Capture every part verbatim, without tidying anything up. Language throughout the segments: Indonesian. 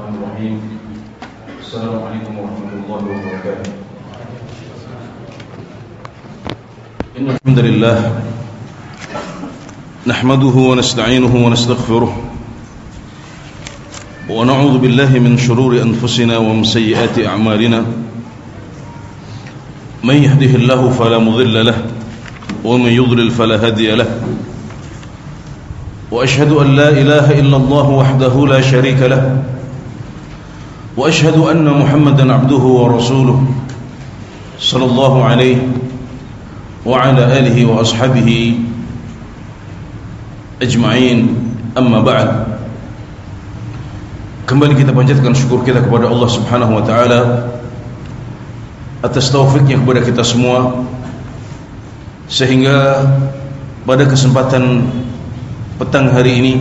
Bismillahirrahmanirrahim. Assalamualaikum warahmatullahi wabarakatuh. Innal hamdalillah nahmaduhu wa nasta'inuhu wa nastaghfiruh wa na'udzu billahi min shururi anfusina wa min sayyiati a'malina. Man yahdihillahu fala mudilla lahu wa man yudlil fala hadiya lahu. وأشهد أن لا إله إلا الله وحده لا شريك له وأشهد أن محمدا عبده ورسوله صلى الله عليه وعلى آله وأصحابه أجمعين. أما بعد, kembali kita panjatkan syukur kita kepada Allah Subhanahu wa taala atas taufiknya kepada kita semua, sehingga pada kesempatan petang hari ini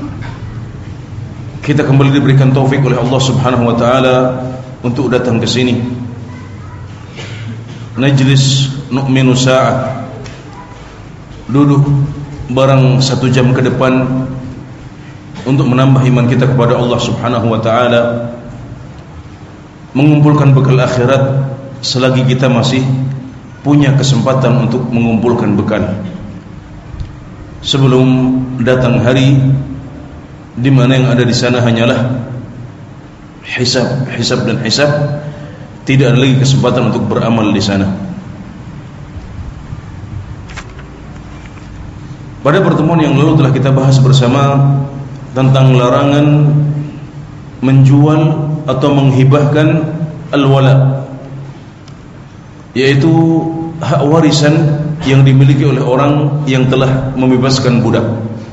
kita kembali diberikan taufik oleh Allah Subhanahu wa taala untuk datang ke sini. Najlis nu'minu sa'ah, duduk barang satu jam ke depan untuk menambah iman kita kepada Allah Subhanahu wa taala, mengumpulkan bekal akhirat selagi kita masih punya kesempatan untuk mengumpulkan bekal, sebelum datang hari di mana yang ada di sana hanyalah hisab, hisab dan hisab. Tidak ada lagi kesempatan untuk beramal di sana. Pada pertemuan yang lalu telah kita bahas bersama tentang larangan menjual atau menghibahkan al-wala, yaitu hak warisan yang dimiliki oleh orang yang telah membebaskan budak.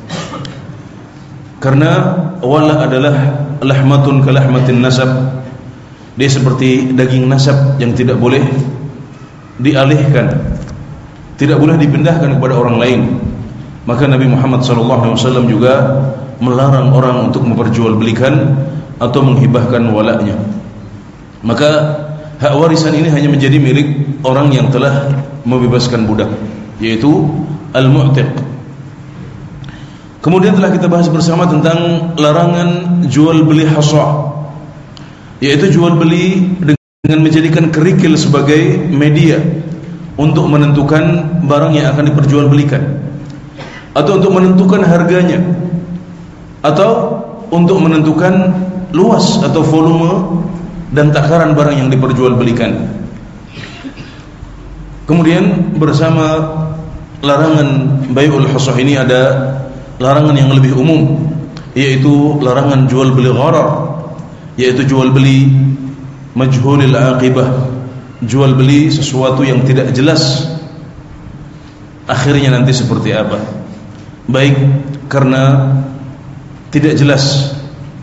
Karena wala adalah lahmatun kalahmatin nasab, dia seperti daging nasab yang tidak boleh dialihkan, tidak boleh dipindahkan kepada orang lain. Maka Nabi Muhammad sallallahu alaihi wasallam juga melarang orang untuk memperjualbelikan atau menghibahkan walanya. Maka hak warisan ini hanya menjadi milik orang yang telah membebaskan budak, yaitu al-mu'tiq. Kemudian telah kita bahas bersama tentang larangan jual beli hasa, yaitu jual beli dengan menjadikan kerikil sebagai media untuk menentukan barang yang akan diperjualbelikan, atau untuk menentukan harganya, atau untuk menentukan luas atau volume dan takaran barang yang diperjualbelikan. Kemudian bersama larangan bai'ul hasa ini ada larangan yang lebih umum, yaitu larangan jual beli gharar, yaitu jual beli majhulil aqibah, jual beli sesuatu yang tidak jelas akhirnya nanti seperti apa, baik karena tidak jelas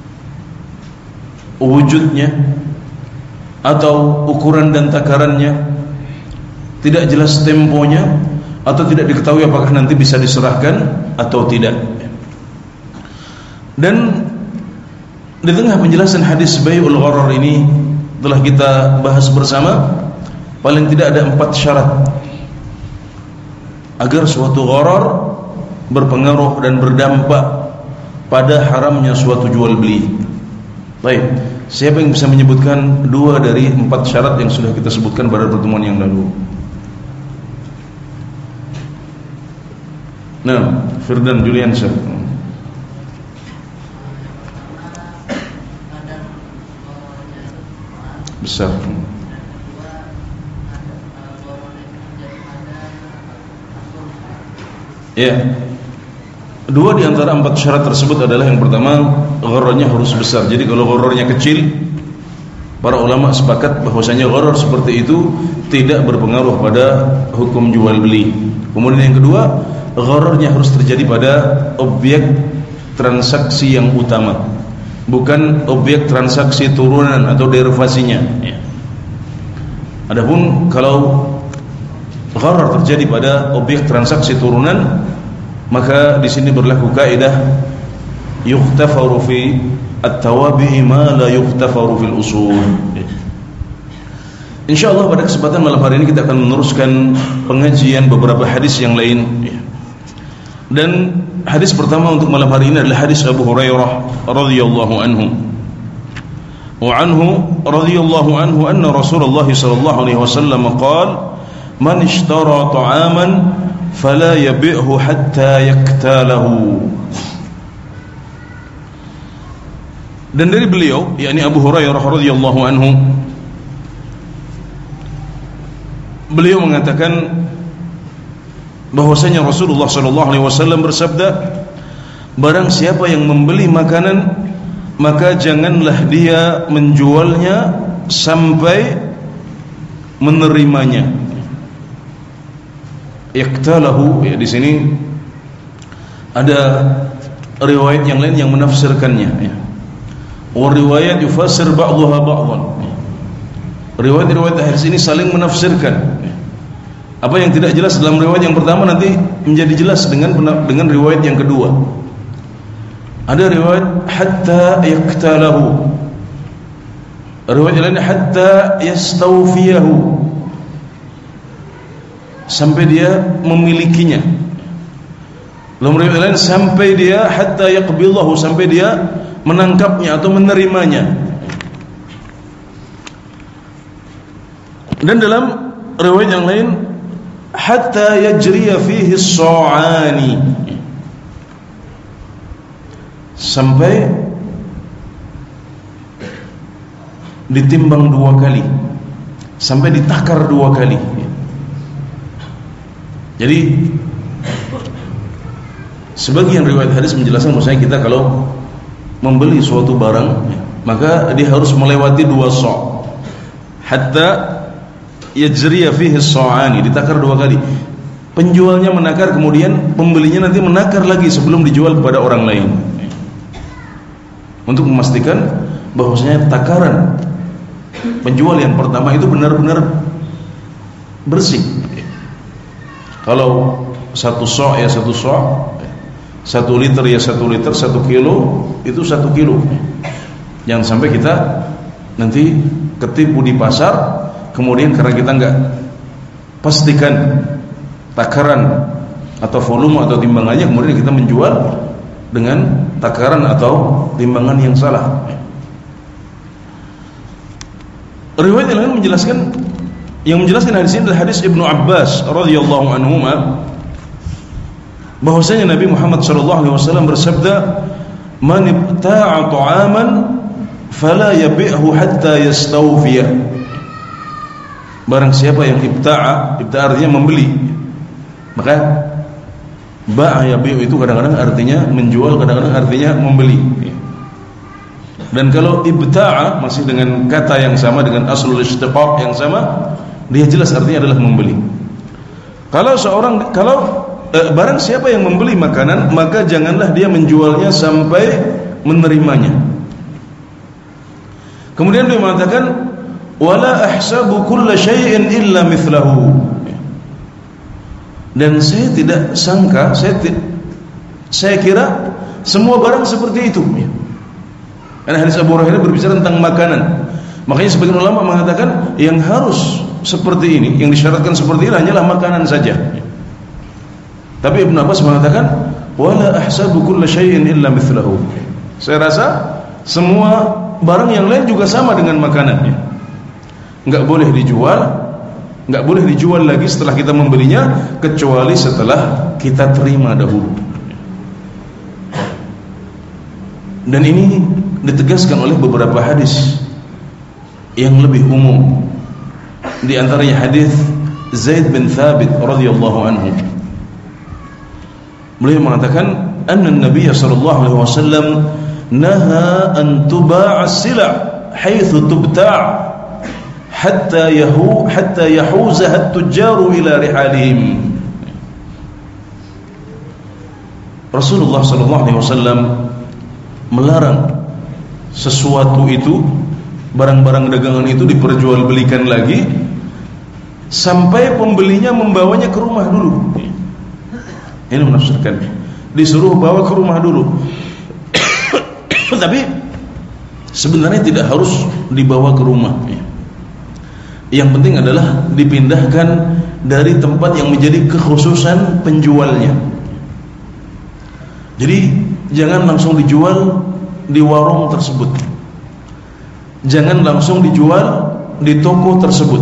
wujudnya atau ukuran dan takarannya, tidak jelas temponya, atau tidak diketahui apakah nanti bisa diserahkan atau tidak. Dan di tengah penjelasan hadis bai'ul gharar ini telah kita bahas bersama, paling tidak ada empat syarat agar suatu gharar berpengaruh dan berdampak pada haramnya suatu jual beli. Baik, siapa yang bisa menyebutkan dua dari empat syarat yang sudah kita sebutkan pada pertemuan yang lalu? Nah, Firdan Juliansyah. Besar. Ya. Dua di antara empat syarat tersebut adalah yang pertama, ghararnya harus besar. Jadi kalau ghararnya kecil, para ulama sepakat bahwasanya gharar seperti itu tidak berpengaruh pada hukum jual beli. Kemudian yang kedua, ghararnya harus terjadi pada objek transaksi yang utama, bukan objek transaksi turunan atau derivasinya. Ya. Adapun kalau gharar terjadi pada objek transaksi turunan, maka di sini berlaku kaidah yukhtafaru fi at-tawabi' ma la yukhtafaru fil usul. Insyaallah pada kesempatan malam hari ini kita akan meneruskan pengajian beberapa hadis yang lain. Dan hadis pertama untuk malam hari ini adalah hadis Abu Hurairah radhiyallahu anhu. Wa anhu radhiyallahu anhu anna Rasulullah sallallahu alaihi wasallam qala man ishtara ta'aman fala yabi'hu hatta yaktalahu. Dan dari beliau, yakni Abu Hurairah radhiyallahu anhu, beliau mengatakan bahwasanya Rasulullah sallallahu alaihi wasallam bersabda, barang siapa yang membeli makanan maka janganlah dia menjualnya sampai menerimanya. Yaktalahu, ya, di sini ada riwayat yang lain yang menafsirkannya, ya. Wa riwayat yufassir ba'dhuha ba'dhan. Riwayat-riwayat hadis ini saling menafsirkan. Apa yang tidak jelas dalam riwayat yang pertama nanti menjadi jelas dengan dengan riwayat yang kedua. Ada riwayat hatta yaktalahu, riwayat lain hatta yastawfiyahu, sampai dia memilikinya. Dalam riwayat lain sampai dia hatta yaqbidahu, sampai dia menangkapnya atau menerimanya. Dan dalam riwayat yang lain hatta yajriya fihi as-sa'ani, sampai ditimbang dua kali, sampai ditakar dua kali. Jadi sebagian riwayat hadis menjelaskan bahwasanya kita kalau membeli suatu barang maka dia harus melewati dua sa', hatta yajriya fihi as-sa'ani, ditakar dua kali. Penjualnya menakar, kemudian pembelinya nanti menakar lagi sebelum dijual kepada orang lain, untuk memastikan bahwasanya takaran penjual yang pertama itu benar-benar bersih. Kalau satu sa' ya satu sa', satu liter ya satu liter, satu kilo itu satu kilo. Jangan sampai kita nanti ketipu di pasar, kemudian karena kita enggak pastikan takaran atau volume atau timbangannya, kemudian kita menjual dengan takaran atau timbangan yang salah. Riwayat yang lain menjelaskan, yang menjelaskan hadis ini adalah hadis Ibnu Abbas radhiyallahu anhuma, bahwasanya Nabi Muhammad sallallahu alaihi wasallam bersabda, "Man ibta'a ta'aman fala yabi'hu hatta yastawfiya." Barang siapa yang ibta'a, ibta'a artinya membeli, maka ba'a yabi'u itu kadang-kadang artinya menjual, kadang-kadang artinya membeli. Dan kalau ibta'a masih dengan kata yang sama, dengan aslul istiqaq yang sama, dia jelas artinya adalah membeli. Kalau seorang, kalau eh, barang siapa yang membeli makanan, maka janganlah dia menjualnya sampai menerimanya. Kemudian dia mengatakan, wala ahsabu kulla syai'in illa mithlahu. Dan saya tidak sangka, saya saya kira semua barang seperti itu. Karena hadis Abu Hurairah berbicara tentang makanan. Makanya sebagian ulama mengatakan yang harus seperti ini, yang disyaratkan seperti ini hanyalah makanan saja. Tapi Ibnu Abbas mengatakan, wala ahsabu kulla syai'in illa mithlahu. Saya rasa semua barang yang lain juga sama dengan makanannya. Enggak boleh dijual, enggak boleh dijual lagi setelah kita membelinya, kecuali setelah kita terima dahulu. Dan ini ditegaskan oleh beberapa hadis yang lebih umum. Di antaranya hadis Zaid bin Thabit radhiyallahu anhu. Beliau mengatakan, anna an-nabiy sallallahu alaihi wasallam naha an tuba'a as-sila' haitsu tubta' hatta yahu hatta yahuzaha at-tujjaru ila rihalihim. Rasulullah sallallahu alaihi wasallam melarang sesuatu itu, barang-barang dagangan itu diperjualbelikan lagi sampai pembelinya membawanya ke rumah dulu. Ini menafsirkan, disuruh bawa ke rumah dulu. Tapi sebenarnya tidak harus dibawa ke rumah. Yang penting adalah dipindahkan dari tempat yang menjadi kekhususan penjualnya. Jadi jangan langsung dijual di warung tersebut. jangan langsung dijual di toko tersebut,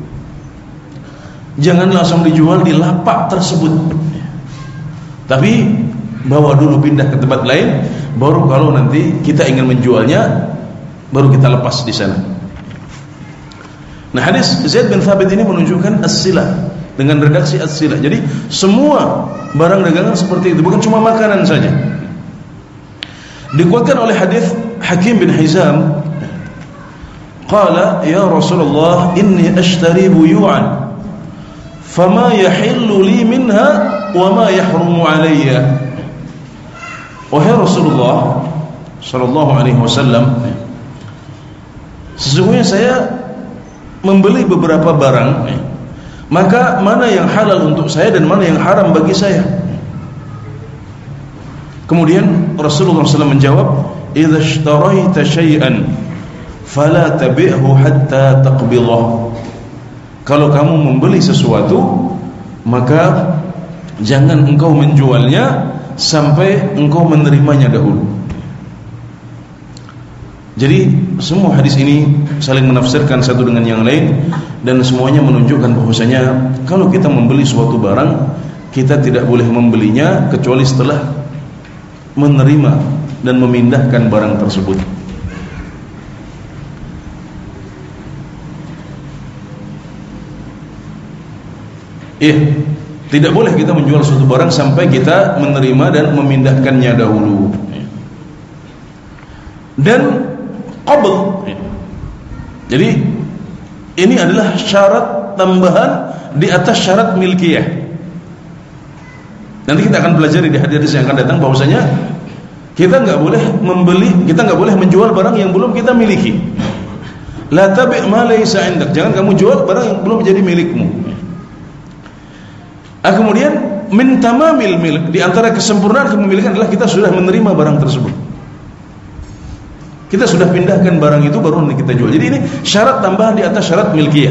jangan langsung dijual di lapak tersebut, tapi bawa dulu, pindah ke tempat lain, baru kalau nanti kita ingin menjualnya baru kita lepas di sana. Nah, hadis Zaid bin Thabit ini menunjukkan as-silah dengan redaksi as-silah. Jadi semua barang dagangan seperti itu, bukan cuma makanan saja. Dikuatkan oleh hadis Hakim bin Hizam, qala ya Rasulullah inni ashtari buyu'an fama yahillu li minha wa ma yahrumu alayya. Wahai Rasulullah sallallahu alaihi wasallam, sesungguhnya saya membeli beberapa barang, maka mana yang halal untuk saya dan mana yang haram bagi saya. Kemudian Rasulullah sallallahu alaihi wasallam menjawab, idza ishtaraita syai'an fala tabi'hu hatta taqbidah. Kalau kamu membeli sesuatu, maka jangan engkau menjualnya sampai engkau menerimanya dahulu. Jadi semua hadis ini saling menafsirkan satu dengan yang lain, dan semuanya menunjukkan bahwasanya kalau kita membeli suatu barang, kita tidak boleh membelinya kecuali setelah menerima dan memindahkan barang tersebut. Iya, tidak boleh kita menjual suatu barang sampai kita menerima dan memindahkannya dahulu. Dan qabd, jadi ini adalah syarat tambahan di atas syarat milkiyah. Nanti kita akan pelajari di hadis yang akan datang bahwasanya kita nggak boleh membeli, kita nggak boleh menjual barang yang belum kita miliki. La tabi' ma laysa 'indak, jangan kamu jual barang yang belum menjadi milikmu. Ah, kemudian min tamamil milk, di antara kesempurnaan kepemilikan adalah kita sudah menerima barang tersebut. Kita sudah pindahkan barang itu baru kita jual. Jadi ini syarat tambahan di atas syarat milkiyah.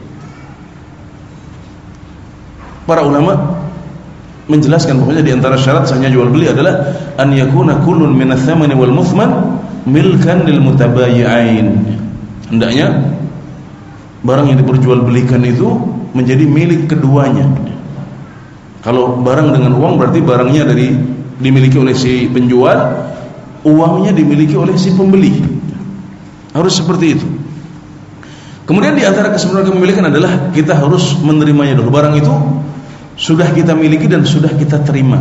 Para ulama menjelaskan bahwa di antara syarat sahnya jual beli adalah an yakuna kullun min ats-tsamani wal muthman milkan lil mutabayyi'ain. Hendaknya barang yang diperjualbelikan itu menjadi milik keduanya. Kalau barang dengan uang berarti barangnya dari dimiliki oleh si penjual, uangnya dimiliki oleh si pembeli. Harus seperti itu. Kemudian di antara kesempurnaan kepemilikan adalah kita harus menerimanya dulu. Barang itu sudah kita miliki dan sudah kita terima.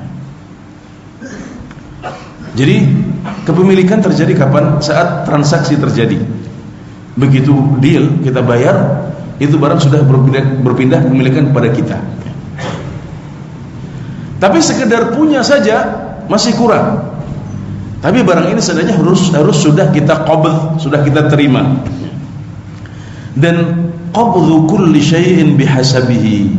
Jadi kepemilikan terjadi kapan? Saat transaksi terjadi. Begitu deal, kita bayar, itu barang sudah berpindah, berpindah kepemilikan kepada kita. Tapi sekedar punya saja masih kurang. Tapi barang ini sebenarnya harus harus sudah kita qabd, sudah kita terima. Dan qabdhu kulli syai'in bihasabihi.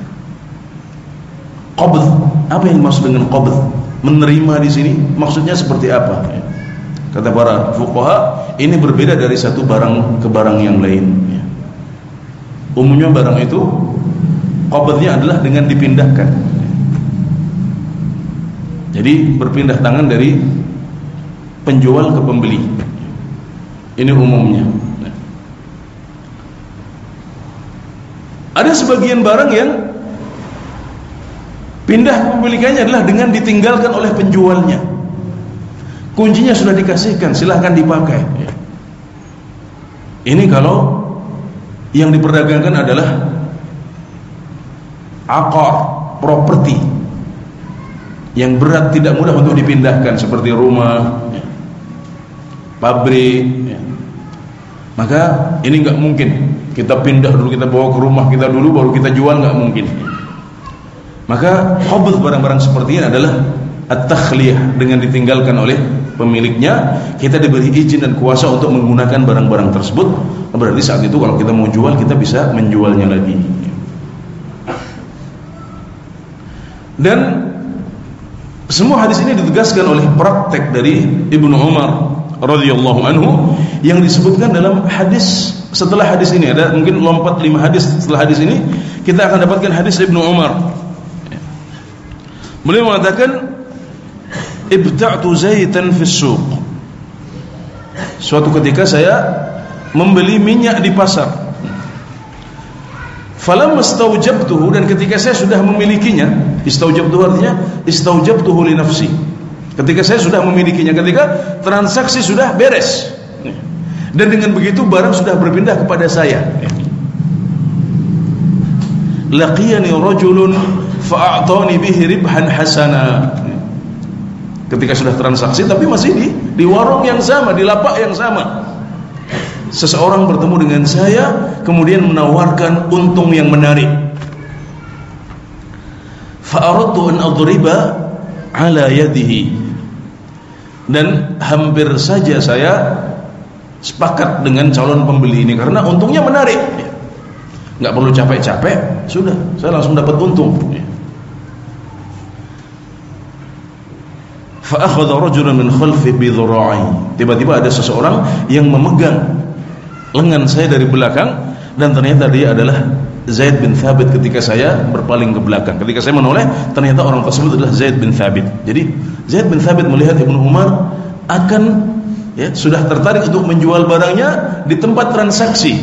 Qabd, apa yang dimaksud dengan qabd? Menerima di sini maksudnya seperti apa? Kata para fuqaha, ini berbeda dari satu barang ke barang yang lain. Umumnya barang itu qabdnya adalah dengan dipindahkan. Jadi berpindah tangan dari penjual ke pembeli. Ini umumnya. Ada sebagian barang yang pindah kepemilikannya adalah dengan ditinggalkan oleh penjualnya. Kuncinya sudah dikasihkan, silahkan dipakai. Ini kalau yang diperdagangkan adalah aqar, properti yang berat, tidak mudah untuk dipindahkan, seperti rumah, pabrik. Maka ini nggak mungkin kita pindah dulu, kita bawa ke rumah kita dulu baru kita jual, nggak mungkin. Maka qabd barang-barang seperti ini adalah at-takhliyah, dengan ditinggalkan oleh pemiliknya. Kita diberi izin dan kuasa untuk menggunakan barang-barang tersebut. Berarti saat itu kalau kita mau jual, kita bisa menjualnya lagi. Dan semua hadis ini ditegaskan oleh praktek dari Ibnu Umar radhiyallahu anhu yang disebutkan dalam hadis setelah hadis ini. Ada mungkin lompat lima hadis setelah hadis ini, kita akan dapatkan hadis Ibnu Umar. Beliau mengatakan, ibta'tu zaitan fis suq. suatu ketika saya membeli minyak di pasar. Falamma istaujabtuhu, dan ketika saya sudah memilikinya, istaujabtuhu artinya istaujabtuhu li nafsi. Ketika saya sudah memilikinya, ketika transaksi sudah beres, dan dengan begitu barang sudah berpindah kepada saya. Laqiyani rajulun fa'atani bihi ribhan hasana. Ketika sudah transaksi tapi masih di di warung yang sama, di lapak yang sama, seseorang bertemu dengan saya kemudian menawarkan untung yang menarik. Fa'aradtu an adriba ala yadihi, dan hampir saja saya sepakat dengan calon pembeli ini karena untungnya menarik. Enggak perlu capek-capek, sudah saya langsung dapat untung. Fa akhadha rajulun min khalfi bi dhura'i. Tiba-tiba ada seseorang yang memegang lengan saya dari belakang, dan ternyata dia adalah Zaid bin Thabit. Ketika saya berpaling ke belakang, ketika saya menoleh, ternyata orang tersebut adalah Zaid bin Thabit. Jadi Zaid bin Thabit melihat Ibnu Umar akan ya, sudah tertarik untuk menjual barangnya di tempat transaksi,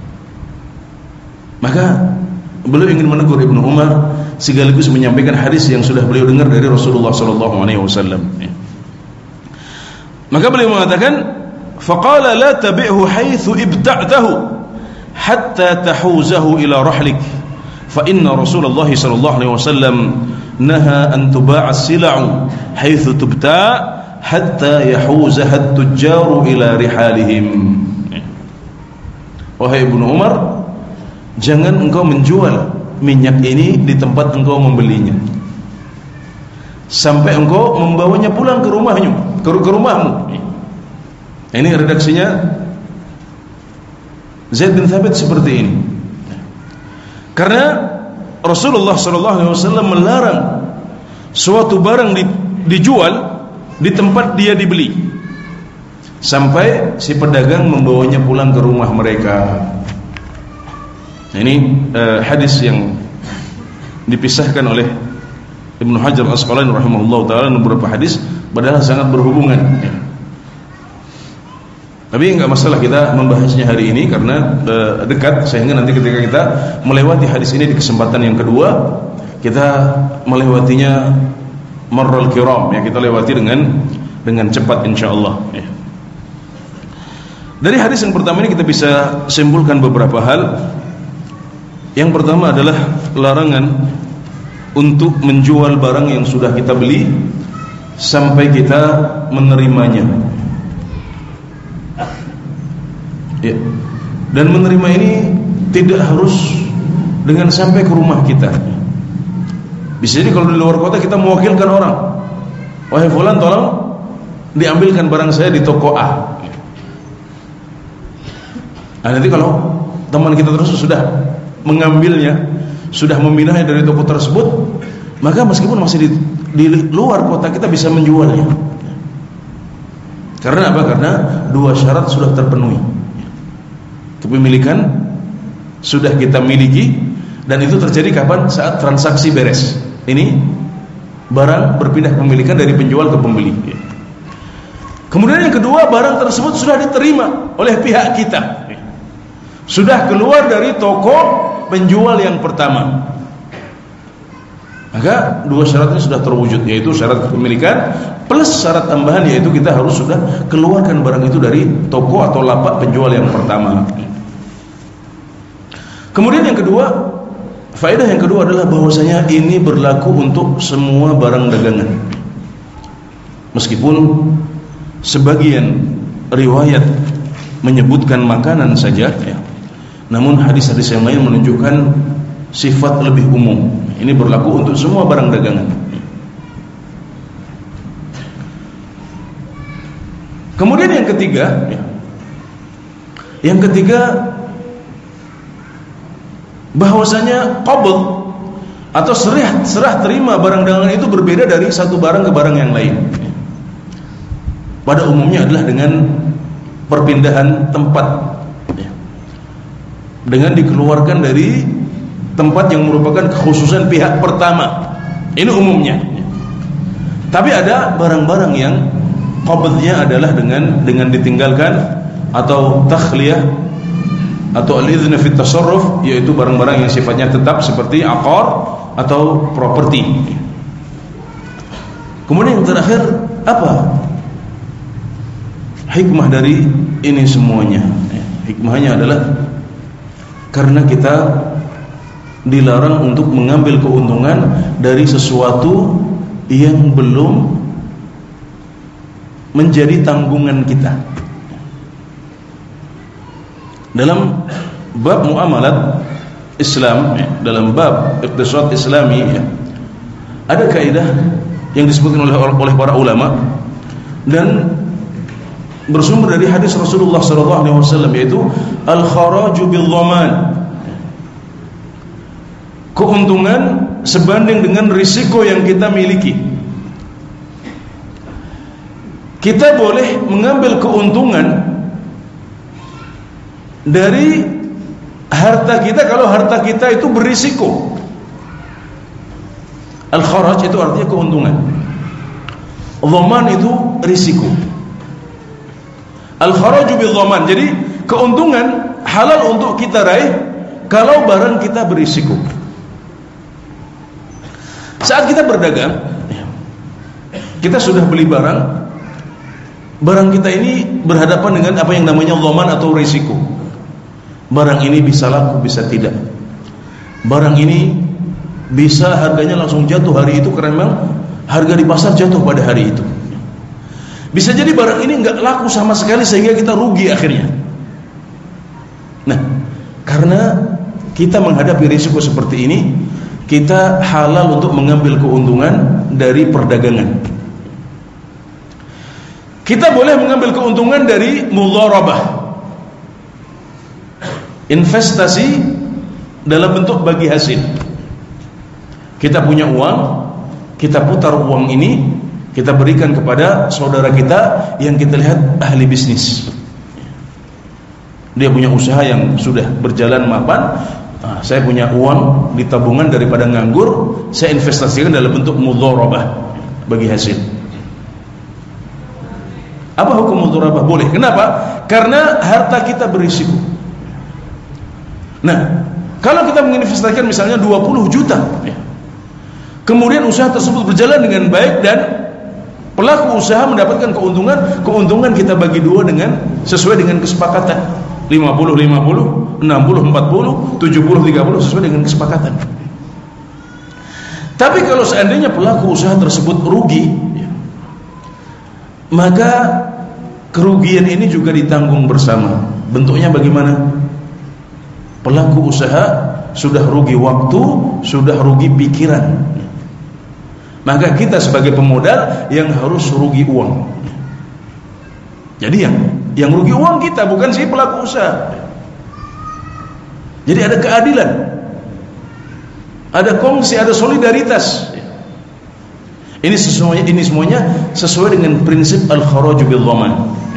maka beliau ingin menegur Ibnu Umar sekaligus menyampaikan hadis yang sudah beliau dengar dari Rasulullah sallallahu alaihi wasallam. Maka beliau mengatakan, faqala la tabi'hu haitsu ibta'tahu hatta tahuzahu ila rahlik, fa inna Rasulullah sallallahu alaihi wasallam naha an tuba'a as-sila'u haitsu tubta' hatta yahuzaha at-tujjaru ila rihalihim. Wahai Ibnu Umar, jangan engkau menjual minyak ini di tempat engkau membelinya sampai engkau membawanya pulang ke rumahnya, ke, ke rumahmu. Ini redaksinya Zaid bin Thabit seperti ini. Karena Rasulullah sallallahu alaihi wasallam melarang suatu barang di, dijual di tempat dia dibeli sampai si pedagang membawanya pulang ke rumah mereka. Nah, ini uh, hadis yang dipisahkan oleh Ibnu Hajar Al-Asqalani rahimahullah taala, beberapa hadis padahal sangat berhubungan. Tapi enggak masalah kita membahasnya hari ini karena uh, dekat, sehingga nanti ketika kita melewati hadis ini di kesempatan yang kedua, kita melewatinya marral kiram, ya, kita lewati dengan dengan cepat insyaallah. Ya. Dari hadis yang pertama ini kita bisa simpulkan beberapa hal. Yang pertama adalah larangan untuk menjual barang yang sudah kita beli sampai kita menerimanya. Ya. Dan menerima ini tidak harus dengan sampai ke rumah kita. Bisa jadi kalau di luar kota kita mewakilkan orang, wahai fulan tolong diambilkan barang saya di toko A. Nah, nanti kalau teman kita terus sudah mengambilnya, sudah memindahnya dari toko tersebut, maka meskipun masih di, di luar kota kita bisa menjualnya. Karena apa? Karena dua syarat sudah terpenuhi. Kepemilikan sudah kita miliki, dan itu terjadi kapan? Saat transaksi beres. Ini barang berpindah kepemilikan dari penjual ke pembeli. Kemudian yang kedua, barang tersebut sudah diterima oleh pihak kita, sudah keluar dari toko penjual yang pertama. Maka dua syaratnya sudah terwujud, yaitu syarat kepemilikan plus syarat tambahan, yaitu kita harus sudah keluarkan barang itu dari toko atau lapak penjual yang pertama. Kemudian yang kedua, faedah yang kedua adalah bahwasanya ini berlaku untuk semua barang dagangan. Meskipun sebagian riwayat menyebutkan makanan saja, ya, namun hadis-hadis yang lain menunjukkan sifat lebih umum. Ini berlaku untuk semua barang dagangan. Kemudian yang ketiga, ya, yang ketiga bahwasanya qabd atau serah serah terima barang dagangan itu berbeda dari satu barang ke barang yang lain. Pada umumnya adalah dengan perpindahan tempat, ya, dengan dikeluarkan dari tempat yang merupakan kekhususan pihak pertama. Ini umumnya. Tapi ada barang-barang yang qabdnya adalah dengan dengan ditinggalkan atau takhliyah atau al-idhn fi tasarruf, yaitu barang-barang yang sifatnya tetap seperti aqar atau properti. Kemudian yang terakhir, apa hikmah dari ini semuanya? Hikmahnya adalah karena kita dilarang untuk mengambil keuntungan dari sesuatu yang belum menjadi tanggungan kita. Dalam bab muamalat Islam, ya, dalam bab iqtisad Islami, ya, ada kaidah yang disebutkan oleh oleh para ulama dan bersumber dari hadis Rasulullah sallallahu alaihi wasallam, yaitu al-kharaju bil dhaman. Keuntungan sebanding dengan risiko yang kita miliki. Kita boleh mengambil keuntungan dari harta kita kalau harta kita itu berisiko. Al-kharaj itu artinya keuntungan, dhaman itu risiko. Al-kharaju bil dhaman, jadi keuntungan halal untuk kita raih kalau barang kita berisiko. Saat kita berdagang, kita sudah beli barang, barang kita ini berhadapan dengan apa yang namanya dhaman atau risiko. Barang ini bisa laku, bisa tidak. Barang ini bisa harganya langsung jatuh hari itu karena memang harga di pasar jatuh pada hari itu. Bisa jadi barang ini enggak laku sama sekali sehingga kita rugi akhirnya. Nah, karena kita menghadapi risiko seperti ini, kita halal untuk mengambil keuntungan dari perdagangan. Kita boleh mengambil keuntungan dari mudharabah, investasi dalam bentuk bagi hasil. Kita punya uang, kita putar uang ini, kita berikan kepada saudara kita yang kita lihat ahli bisnis. Dia punya usaha yang sudah berjalan mapan. Nah, saya punya uang di tabungan, daripada nganggur, saya investasikan dalam bentuk mudharabah, bagi hasil. Apa hukum mudharabah? Boleh. Kenapa? Karena harta kita berisiko. Nah, kalau kita menginvestasikan misalnya dua puluh juta, ya, kemudian usaha tersebut berjalan dengan baik dan pelaku usaha mendapatkan keuntungan, keuntungan kita bagi dua dengan sesuai dengan kesepakatan, lima puluh lima puluh, enam puluh empat puluh, tujuh puluh tiga puluh, sesuai dengan kesepakatan. Tapi kalau seandainya pelaku usaha tersebut rugi, ya, maka kerugian ini juga ditanggung bersama. Bentuknya bagaimana? Pelaku usaha sudah rugi waktu, sudah rugi pikiran. Maka kita sebagai pemodal yang harus rugi uang. Jadi yang yang rugi uang kita, bukan si pelaku usaha. Jadi ada keadilan, ada kongsi, ada solidaritas. Ini semuanya, ini semuanya sesuai dengan prinsip al-kharaju bil dhaman.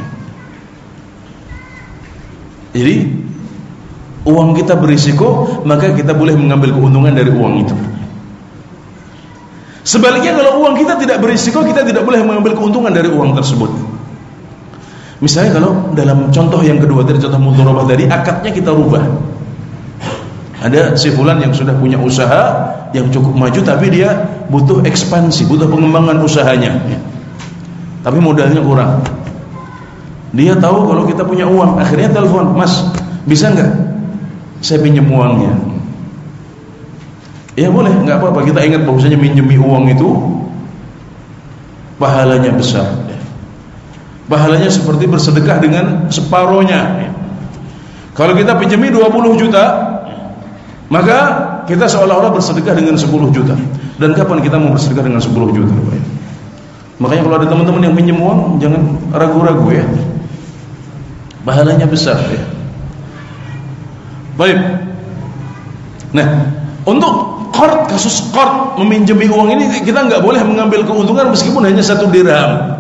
Jadi uang kita berisiko, maka kita boleh mengambil keuntungan dari uang itu. Sebaliknya kalau uang kita tidak berisiko, kita tidak boleh mengambil keuntungan dari uang tersebut. Misalnya kalau dalam contoh yang kedua dari contoh mudharabah tadi, akadnya kita rubah. Ada si fulan yang sudah punya usaha yang cukup maju, tapi dia butuh ekspansi, butuh pengembangan usahanya, tapi modalnya kurang. Dia tahu kalau kita punya uang, akhirnya telepon, "Mas, bisa nggak saya pinjam uangnya?" Ya boleh, nggak apa-apa. Kita ingat bahwasanya minjemi uang itu pahalanya besar. Pahalanya seperti bersedekah dengan separohnya. Kalau kita pinjami dua puluh juta, maka kita seolah-olah bersedekah dengan sepuluh juta. Dan kapan kita mau bersedekah dengan sepuluh juta? Makanya kalau ada teman-teman yang pinjam uang, jangan ragu-ragu ya. Pahalanya besar ya. Baik. Nah, untuk qard, kasus qard, meminjami uang ini, kita nggak boleh mengambil keuntungan meskipun hanya satu dirham.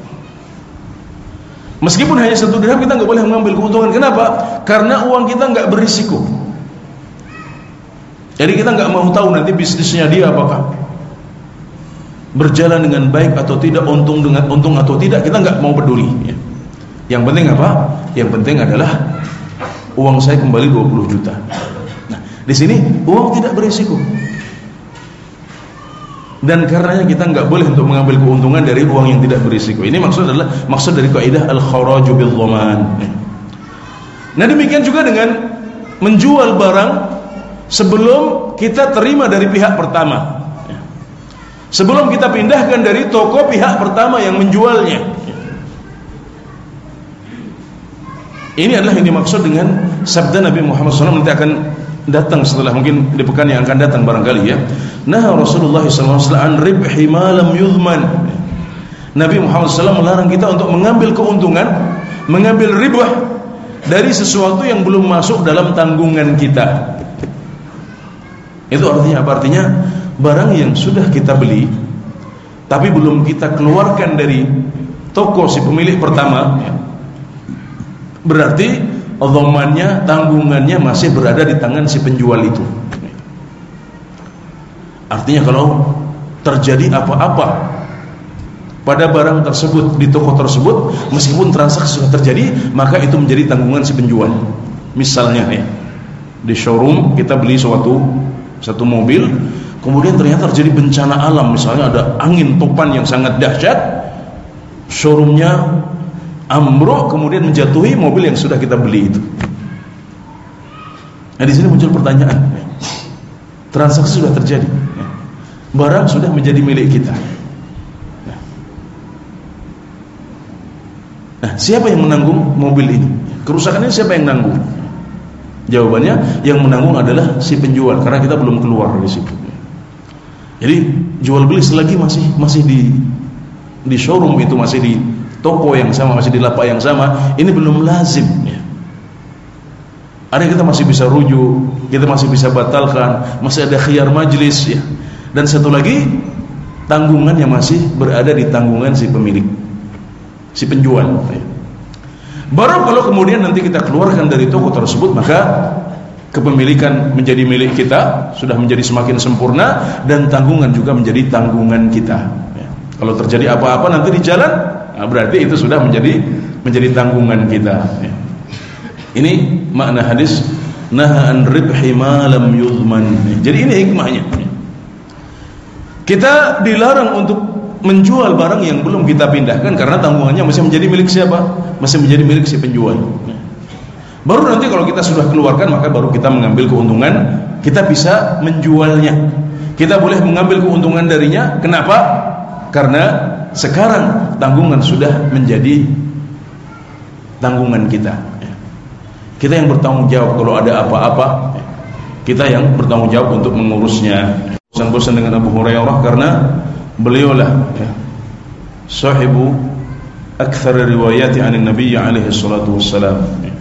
Meskipun hanya satu dirham, kita nggak boleh mengambil keuntungan. Kenapa? Karena uang kita nggak berisiko. Jadi kita nggak mau tahu nanti bisnisnya dia apakah berjalan dengan baik atau tidak, untung dengan untung atau tidak, kita nggak mau peduli ya. Yang penting apa? Yang penting adalah uang saya kembali dua puluh juta. Nah, di sini uang tidak berisiko. Dan karenanya kita nggak boleh untuk mengambil keuntungan dari uang yang tidak berisiko. Ini maksud adalah maksud dari kaidah al-kharaju bil dhaman. Nah, demikian juga dengan menjual barang sebelum kita terima dari pihak pertama. Sebelum kita pindahkan dari toko pihak pertama yang menjualnya. Ini adalah yang dimaksud dengan sabda Nabi Muhammad shallallahu alaihi wasallam, nanti akan datang setelah mungkin di pekan yang akan datang barangkali ya. Nah, Rasulullah shallallahu alaihi wasallam an ribhi ma lam yudhman. Nabi Muhammad shallallahu alaihi wasallam melarang kita untuk mengambil keuntungan, mengambil ribah dari sesuatu yang belum masuk dalam tanggungan kita. Itu artinya apa? Artinya barang yang sudah kita beli tapi belum kita keluarkan dari toko si pemilik pertama ya, berarti dhamannya, tanggungannya masih berada di tangan si penjual itu. Artinya kalau terjadi apa-apa pada barang tersebut di toko tersebut, meskipun transaksi sudah terjadi, maka itu menjadi tanggungan si penjual. Misalnya ya, di showroom kita beli suatu satu mobil, kemudian ternyata terjadi bencana alam, misalnya ada angin topan yang sangat dahsyat, showroomnya ambruk, kemudian menjatuhi mobil yang sudah kita beli itu. Nah, di sini muncul pertanyaan, transaksi sudah terjadi, barang sudah menjadi milik kita. Nah, siapa yang menanggung mobil ini? Kerusakannya siapa yang menanggung? Jawabannya, yang menanggung adalah si penjual, karena kita belum keluar dari situ. Jadi jual beli selagi masih masih di di showroom itu, masih di toko yang sama, masih di lapak yang sama, ini belum lazim ya. Ada kita masih bisa rujuk, kita masih bisa batalkan, masih ada khiyar majlis ya. Dan satu lagi, tanggungan yang masih berada di tanggungan si pemilik, si penjual ya. Baru kalau kemudian nanti kita keluarkan dari toko tersebut, maka kepemilikan menjadi milik kita, sudah menjadi semakin sempurna, dan tanggungan juga menjadi tanggungan kita ya. Kalau terjadi apa-apa nanti di jalan, nah berarti itu sudah menjadi menjadi tanggungan kita ya. Ini makna hadis naha an ribhi ma lam yudhman. Jadi ini hikmahnya. Kita dilarang untuk menjual barang yang belum kita pindahkan, karena tanggungannya masih menjadi milik siapa? Masih menjadi milik si penjual. Baru nanti kalau kita sudah keluarkan, maka baru kita mengambil keuntungan, kita bisa menjualnya, kita boleh mengambil keuntungan darinya. Kenapa? Karena sekarang tanggungan sudah menjadi tanggungan kita. Kita yang bertanggung jawab kalau ada apa-apa, kita yang bertanggung jawab untuk mengurusnya. Bosan-bosan dengan Abu Hurairah karena beliaulah ya, sahibu akthar riwayati anin Nabi alaihi salatu wassalam,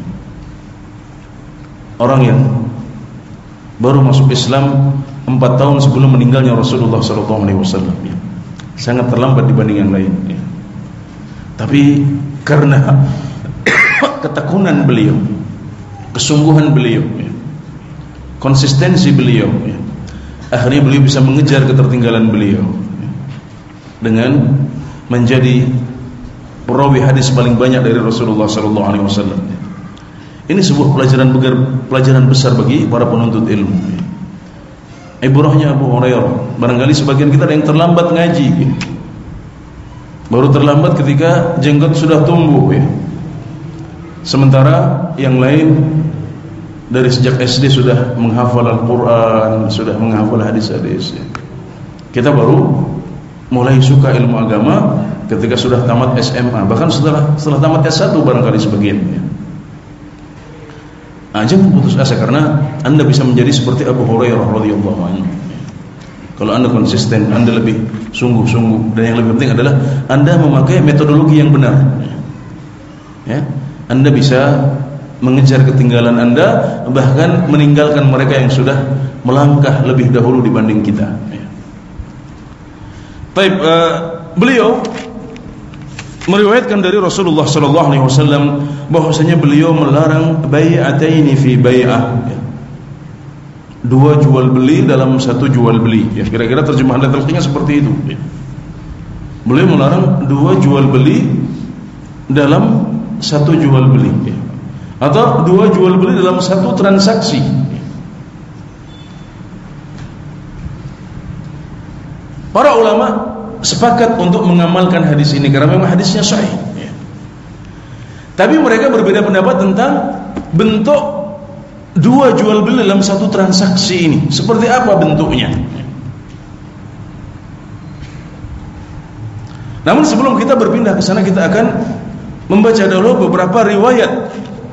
orang yang baru masuk Islam empat tahun sebelum meninggalnya Rasulullah sallallahu alaihi wasallam ya. Sangat terlambat dibanding yang lain ya. Tapi karena ketekunan beliau, kesungguhan beliau ya, konsistensi beliau ya, akhirnya beliau bisa mengejar ketertinggalan beliau ya, dengan menjadi perawi hadis paling banyak dari Rasulullah sallallahu alaihi wasallam. Ini sebuah pelajaran besar, pelajaran besar bagi para penuntut ilmu. Ibrahnya Abu Hurairah, barangkali sebagian kita ada yang terlambat ngaji, baru terlambat ketika jenggot sudah tumbuh ya. Sementara yang lain dari sejak S D sudah menghafal Al-Quran, sudah menghafal hadis-hadis ya. Kita baru mulai suka ilmu agama ketika sudah tamat S M A, bahkan setelah setelah tamat S satu barangkali sebagian ya. Nah, jangan putus asa, karena Anda bisa menjadi seperti Abu Hurairah radhiyallahu anhu. Kalau Anda konsisten, Anda lebih sungguh-sungguh, dan yang lebih penting adalah Anda memakai metodologi yang benar. Ya, Anda bisa mengejar ketinggalan Anda, bahkan meninggalkan mereka yang sudah melangkah lebih dahulu dibanding kita. Ya. Baik, uh, beliau meriwayatkan dari Rasulullah sallallahu alaihi wasallam bahwasanya beliau melarang bai'ataini fi bai'ah ya. Dua jual beli dalam satu jual beli ya. Kira-kira terjemahan lafaznya seperti itu ya. Beliau melarang dua jual beli dalam satu jual beli, ya. Atau dua jual beli dalam satu transaksi. Para ulama sepakat untuk mengamalkan hadis ini karena memang hadisnya sahih, ya. Tapi mereka berbeda pendapat tentang bentuk dua jual beli dalam satu transaksi ini. Seperti apa bentuknya? Namun sebelum kita berpindah ke sana, kita akan membaca dulu beberapa riwayat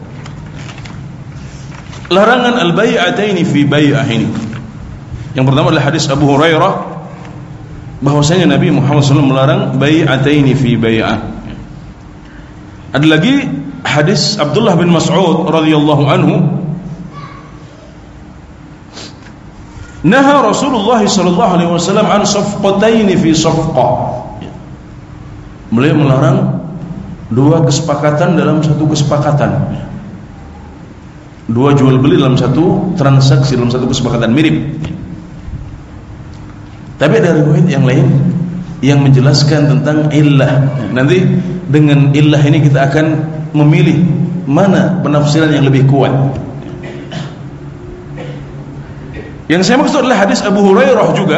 larangan al-bai'ataini fi bai'ah ini. Yang pertama adalah hadis Abu Hurairah bahwasanya Nabi Muhammad shallallahu alaihi wasallam melarang bai'ataini fi bai'ah. Ada lagi hadis Abdullah bin Mas'ud radhiyallahu anhu, naha Rasulullah sallallahu alaihi wasallam an safqataini fi safqah. Beliau melarang dua kesepakatan dalam satu kesepakatan, dua jual beli dalam satu transaksi, dalam satu kesepakatan mirip. Tapi ada riwayat yang lain yang menjelaskan tentang illah. Nanti dengan illah ini kita akan memilih mana penafsiran yang lebih kuat. Yang saya maksud adalah hadis Abu Hurairah juga.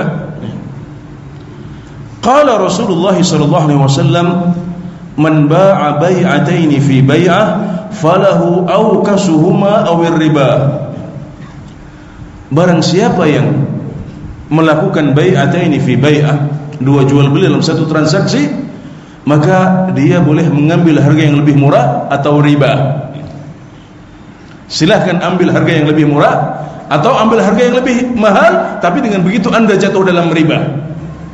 Qala Rasulullah sallallahu alaihi wasallam, man ba'a bai'ataini fi bai'ah falahu awkasuhuma awir riba. Barang siapa yang melakukan bai'ataini fi bai'ah, dua jual beli dalam satu transaksi, maka dia boleh mengambil harga yang lebih murah atau riba. Silahkan ambil harga yang lebih murah atau ambil harga yang lebih mahal, tapi dengan begitu Anda jatuh dalam riba.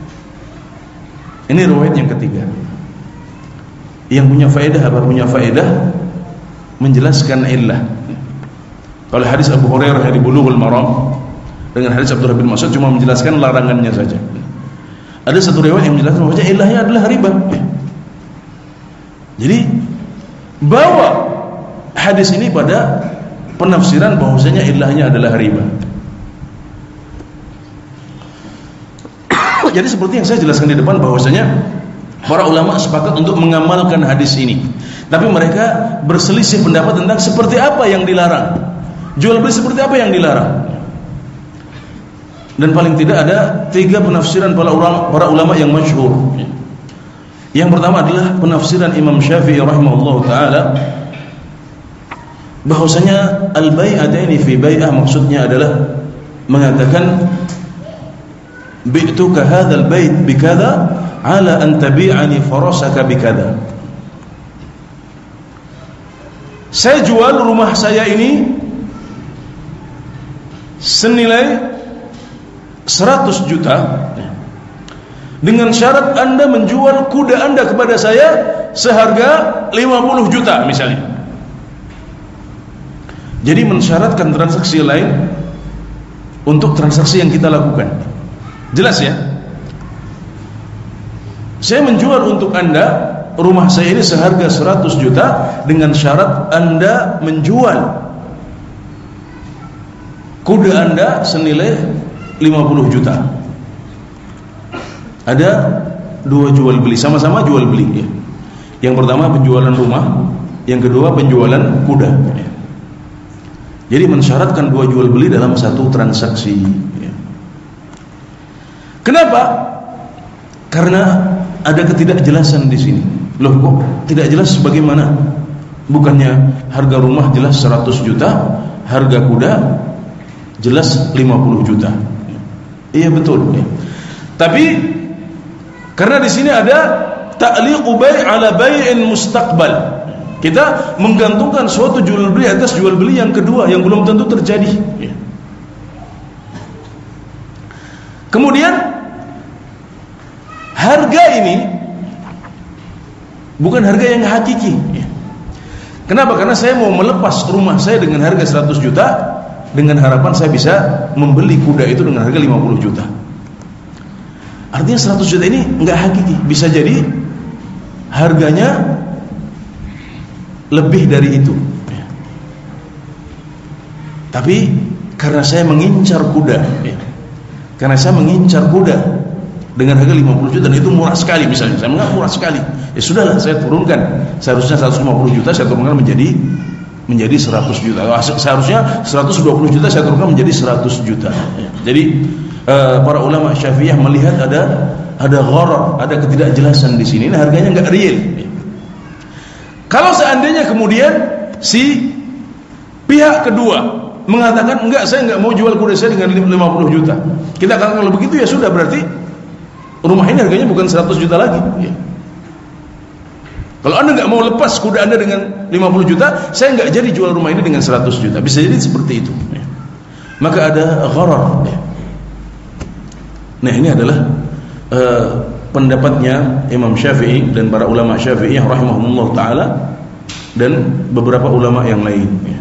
Ini riwayat yang ketiga. Yang punya faedah apa? Punya faedah menjelaskan illah. Kalau hadis Abu Hurairah dari Bulughul Maram dengan hadis Abdullah bin Mas'ud cuma menjelaskan larangannya saja. Ada satu riwayat yang menjelaskan bahwa illahnya adalah riba. Jadi bawa hadis ini pada penafsiran bahwasanya illahnya adalah riba. Jadi seperti yang saya jelaskan di depan bahwasanya para ulama sepakat untuk mengamalkan hadis ini. Tapi mereka berselisih pendapat tentang seperti apa yang dilarang. Jual beli seperti apa yang dilarang. Dan paling tidak ada tiga penafsiran para ulama, para ulama yang masyhur. Yang pertama adalah penafsiran Imam Syafi'i rahimahullahu taala bahwasanya al-bai'ataini fi bai'ah maksudnya adalah mengatakan bi'tuka hadzal bait bikadza ala an tabi'ani farasaka bikadza. Saya jual rumah saya ini senilai seratus juta dengan syarat Anda menjual kuda Anda kepada saya seharga lima puluh juta misalnya. Jadi mensyaratkan transaksi lain untuk transaksi yang kita lakukan. Jelas ya? Saya menjual untuk Anda rumah saya ini seharga seratus juta dengan syarat Anda menjual kuda Anda senilai lima puluh juta. Ada dua jual beli, sama-sama jual beli ya. Yang pertama penjualan rumah, yang kedua penjualan kuda ya. Jadi mensyaratkan dua jual beli dalam satu transaksi ya. Kenapa? Karena ada ketidakjelasan di sini. Loh kok tidak jelas bagaimana? Bukannya harga rumah jelas seratus juta, harga kuda jelas lima puluh juta. Iya betul ya. Tapi karena di sini ada ta'liqu bai' ala bai'in mustaqbal. Kita menggantungkan suatu jual beli atas jual beli yang kedua yang belum tentu terjadi ya. Kemudian harga ini bukan harga yang hakiki ya. Kenapa? Karena saya mau melepas rumah saya dengan harga seratus juta dengan harapan saya bisa membeli kuda itu dengan harga lima puluh juta. Artinya seratus juta ini enggak hakiki. Bisa jadi harganya lebih dari itu ya. Tapi karena saya mengincar kuda ya. Karena saya mengincar kuda dengan harga lima puluh juta dan itu murah sekali misalnya. Saya menganggap murah sekali. Ya sudahlah, saya turunkan. Seharusnya seratus lima puluh juta saya turunkan menjadi menjadi seratus juta. Seharusnya seratus dua puluh juta saya turunkan menjadi seratus juta. Jadi uh, para ulama Syafi'iyah melihat ada ada gharar, ada ketidakjelasan di sini. Ini harganya enggak real. Kalau seandainya kemudian si pihak kedua mengatakan enggak, saya enggak mau jual kuda saya dengan lima puluh juta. Kita katakan kalau begitu ya sudah, berarti rumah ini harganya bukan seratus juta lagi. Ya. Kalau Anda enggak mau lepas kuda Anda dengan lima puluh juta, saya enggak jadi jual rumah ini dengan seratus juta. Bisa jadi seperti itu. Ya. Maka ada gharar. Ya. Nah, ini adalah uh, pendapatnya Imam Syafi'i dan para ulama Syafi'iyah rahimahumullah ta'ala dan beberapa ulama yang lain. Ya.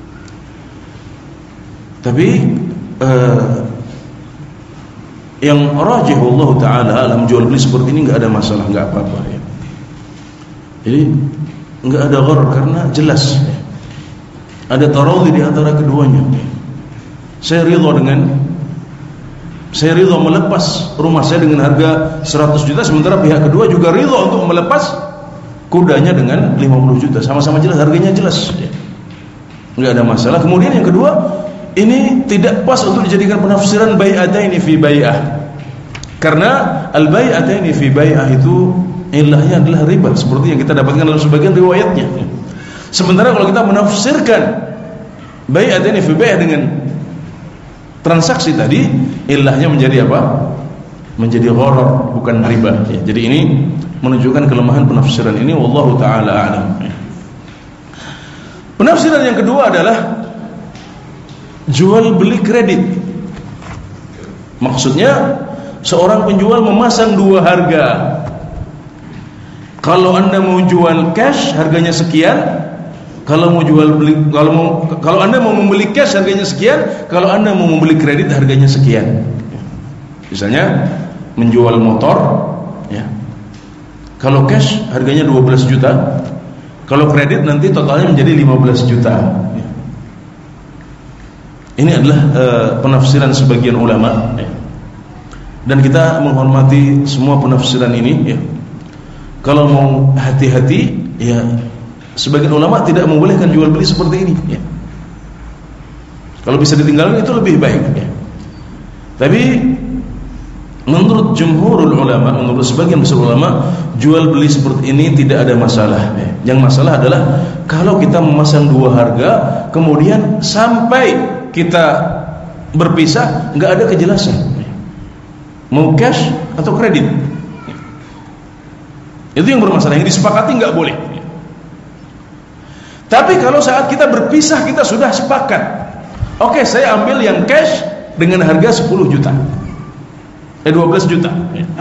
Tapi uh, yang rajih Allah Ta'ala alam jual beli seperti ini enggak ada masalah, enggak apa-apa ya. Jadi enggak ada gharar karena jelas ya. Ada taradhi di antara keduanya ya. Saya ridha dengan Saya ridha melepas rumah saya dengan harga seratus juta, sementara pihak kedua juga ridha untuk melepas kudanya dengan lima puluh juta. Sama-sama jelas, harganya jelas ya. Enggak ada masalah. Kemudian yang kedua, ini tidak pas untuk dijadikan penafsiran bai'ataini fi bai'ah. Karena al-bai'ataini fi bai'ah itu ilahnya adalah riba, seperti yang kita dapatkan dalam sebagian riwayatnya. Sementara kalau kita menafsirkan bai'ataini fi bai'ah dengan transaksi tadi, ilahnya menjadi apa? Menjadi gharar, bukan riba. Ya, jadi ini menunjukkan kelemahan penafsiran ini, wallahu taala a'lam. Penafsiran yang kedua adalah jual beli kredit. Maksudnya seorang penjual memasang dua harga. Kalau Anda mau jual cash harganya sekian, kalau mau jual beli kalau mau kalau Anda mau membeli cash harganya sekian, kalau Anda mau membeli kredit harganya sekian. Misalnya menjual motor ya. Kalau cash harganya dua belas juta, kalau kredit nanti totalnya menjadi lima belas juta. Ini adalah uh, penafsiran sebagian ulama ya. Dan kita menghormati semua penafsiran ini ya. Kalau mau hati-hati ya, sebagian ulama tidak membolehkan jual beli seperti ini ya. Kalau bisa ditinggalkan itu lebih baik ya. Tapi menurut jumhurul ulama, menurut sebagian besar ulama, jual beli seperti ini tidak ada masalah ya. Yang masalah adalah kalau kita memasang dua harga kemudian sampai kita berpisah enggak ada kejelasan mau cash atau kredit. Itu yang bermasalah, yang disepakati enggak boleh. Tapi kalau saat kita berpisah kita sudah sepakat, oke okay, saya ambil yang cash dengan harga sepuluh juta eh dua belas juta,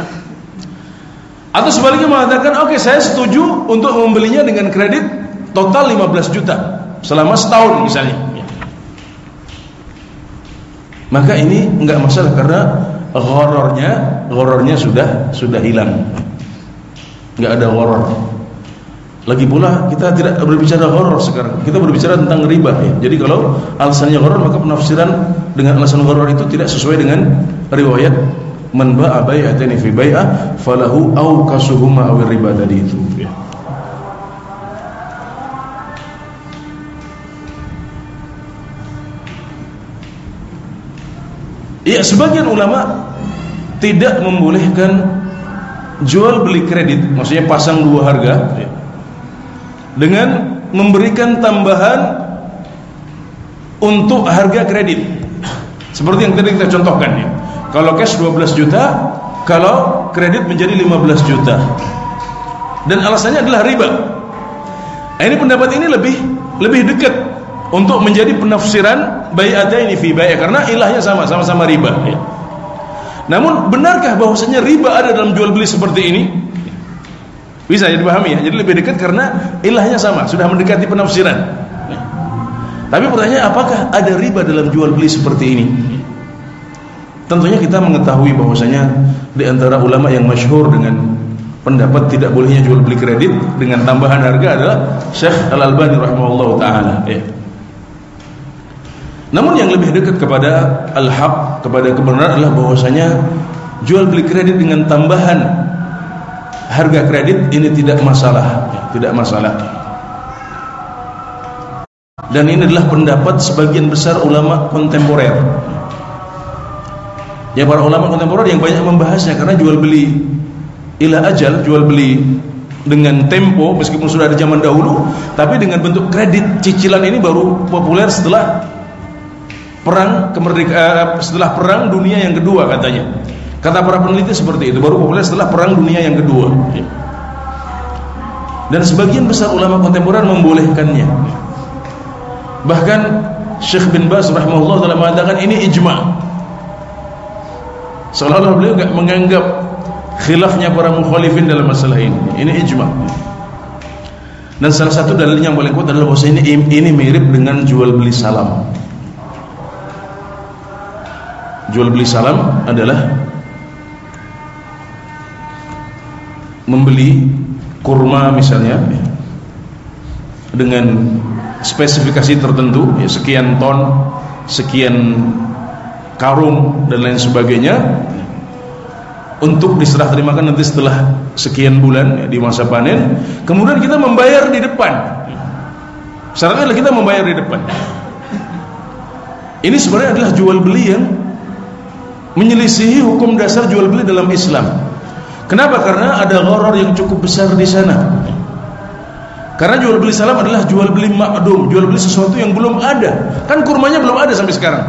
atau sebaliknya mengatakan oke okay, saya setuju untuk membelinya dengan kredit total lima belas juta selama setahun misalnya, maka ini enggak masalah karena ghararnya ghararnya sudah sudah hilang, enggak ada gharar. Lagi pula kita tidak berbicara gharar sekarang, kita berbicara tentang riba ya. Jadi kalau alasannya gharar, maka penafsiran dengan alasan gharar itu tidak sesuai dengan riwayat man ba'a bai'ataini fi bai'ah falahu aw kasuhuma aw riba tadi itu ya. Ya, sebagian ulama tidak membolehkan jual beli kredit, maksudnya pasang dua harga ya, dengan memberikan tambahan untuk harga kredit. Seperti yang tadi kita contohkan ya. Kalau cash dua belas juta, kalau kredit menjadi lima belas juta. Dan alasannya adalah riba. Nah, ini pendapat ini lebih lebih dekat untuk menjadi penafsiran bai'ataini fi bai'ah karena ilahnya sama, sama-sama riba ya. Namun benarkah bahwasanya riba ada dalam jual beli seperti ini? Bisa ya dipahami ya. Jadi lebih dekat karena ilahnya sama, sudah mendekati penafsiran ya. Tapi pertanyaannya, apakah ada riba dalam jual beli seperti ini? Tentunya kita mengetahui bahwasanya di antara ulama yang masyhur dengan pendapat tidak bolehnya jual beli kredit dengan tambahan harga adalah Syekh Al-Albani rahimahullahu taala ya. Namun yang lebih dekat kepada al-haq, kepada kebenaran adalah bahwasanya jual beli kredit dengan tambahan harga kredit ini tidak masalah, tidak masalah. Dan ini adalah pendapat sebagian besar ulama kontemporer. Ya, para ulama kontemporer yang banyak membahasnya, karena jual beli ila ajal, jual beli dengan tempo meskipun sudah ada zaman dahulu, tapi dengan bentuk kredit cicilan ini baru populer setelah perang kemerdekaan, setelah perang dunia yang kedua katanya. Kata para peneliti seperti itu, baru populer setelah perang dunia yang kedua. Dan sebagian besar ulama kontemporer membolehkannya. Bahkan Syekh bin Baz rahimahullah telah mengatakan ini ijma'. Seolah-olah beliau enggak menganggap khilafnya para mukhalifin dalam masalah ini. Ini ijma'. Dan salah satu dalilnya yang paling kuat adalah bahwa ini ini mirip dengan jual beli salam. Jual beli salam adalah membeli kurma misalnya dengan spesifikasi tertentu, ya, sekian ton, sekian karung dan lain sebagainya, untuk diserah terimakan nanti setelah sekian bulan, ya, di masa panen. Kemudian kita membayar di depan. Syaratnya adalah kita membayar di depan. Ini sebenarnya adalah jual beli yang menyelisihi hukum dasar jual beli dalam Islam. Kenapa? Karena ada gharar yang cukup besar di sana. Karena jual beli salam adalah jual beli ma'dum, jual beli sesuatu yang belum ada. Kan kurmanya belum ada sampai sekarang.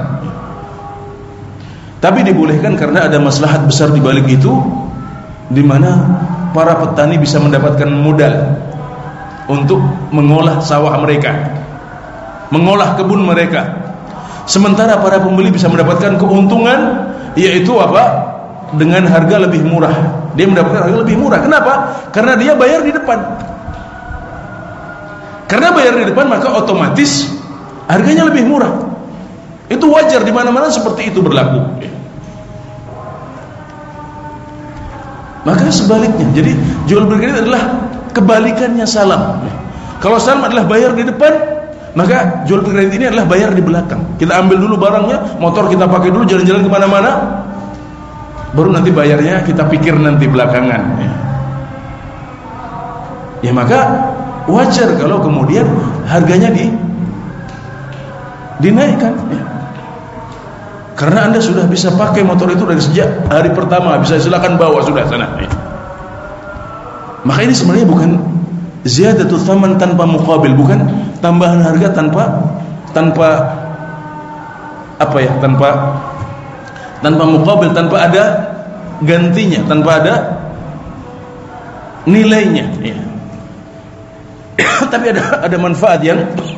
Tapi dibolehkan karena ada maslahat besar di balik itu, di mana para petani bisa mendapatkan modal untuk mengolah sawah mereka, mengolah kebun mereka. Sementara para pembeli bisa mendapatkan keuntungan, yaitu apa? Dengan harga lebih murah. Dia mendapatkan harga lebih murah. Kenapa? Karena dia bayar di depan. Karena bayar di depan, maka otomatis harganya lebih murah. Itu wajar, di mana-mana seperti itu berlaku. Maka sebaliknya, jadi jual beli kredit adalah kebalikannya salam. Kalau salam adalah bayar di depan, maka jual beli kredit ini adalah bayar di belakang. Kita ambil dulu barangnya, motor kita pakai dulu, jalan-jalan kemana-mana, baru nanti bayarnya kita pikir nanti belakangan. Ya maka wajar kalau kemudian harganya di dinaikkan, ya. Karena Anda sudah bisa pakai motor itu dari sejak hari pertama, bisa silakan bawa sudah sana, ya. Maka ini sebenarnya bukan ziyadatu thaman tanpa muqabil, bukan tambahan harga tanpa tanpa apa ya, tanpa tanpa muqabil, tanpa ada gantinya, tanpa ada nilainya, ya. Tapi ada ada manfaat yang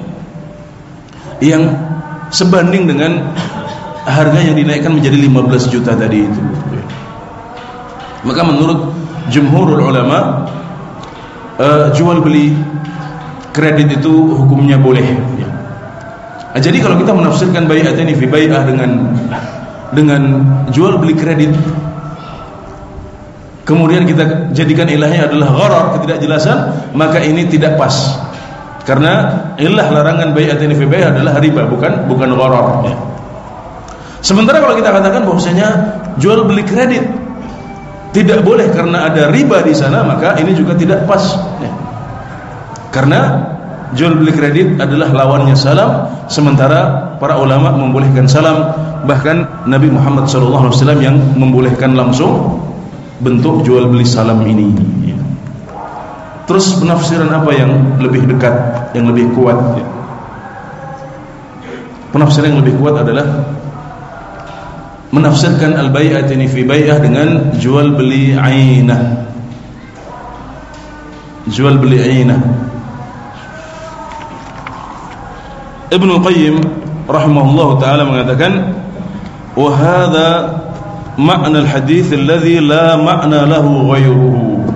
yang sebanding dengan harga yang dinaikkan menjadi lima belas juta tadi itu. Maka menurut jumhurul ulama, uh, jual beli kredit itu hukumnya boleh, ya. Nah, jadi kalau kita menafsirkan bai'atani fi bai'ah dengan dengan jual beli kredit, kemudian kita jadikan ilahnya adalah gharar, ketidakjelasan, maka ini tidak pas. Karena ilah larangan bai'atani fi bai'ah adalah riba, bukan bukan gharar, ya. Sementara kalau kita katakan bahwasanya jual beli kredit tidak boleh karena ada riba di sana, maka ini juga tidak pas, ya. Karena jual beli kredit adalah lawannya salam, sementara para ulama membolehkan salam. Bahkan Nabi Muhammad shallallahu alaihi wasallam yang membolehkan langsung bentuk jual beli salam ini, ya. Terus penafsiran apa yang lebih dekat, yang lebih kuat, ya? Penafsiran yang lebih kuat adalah menafsirkan al-bai'atini fi bai'ah dengan jual beli ainah. Jual beli ainah. Ibnu Qayyim rahimahullah taala mengatakan, wa hadha ma'na al-hadits alladhi la ma'na lahu ghayruhu.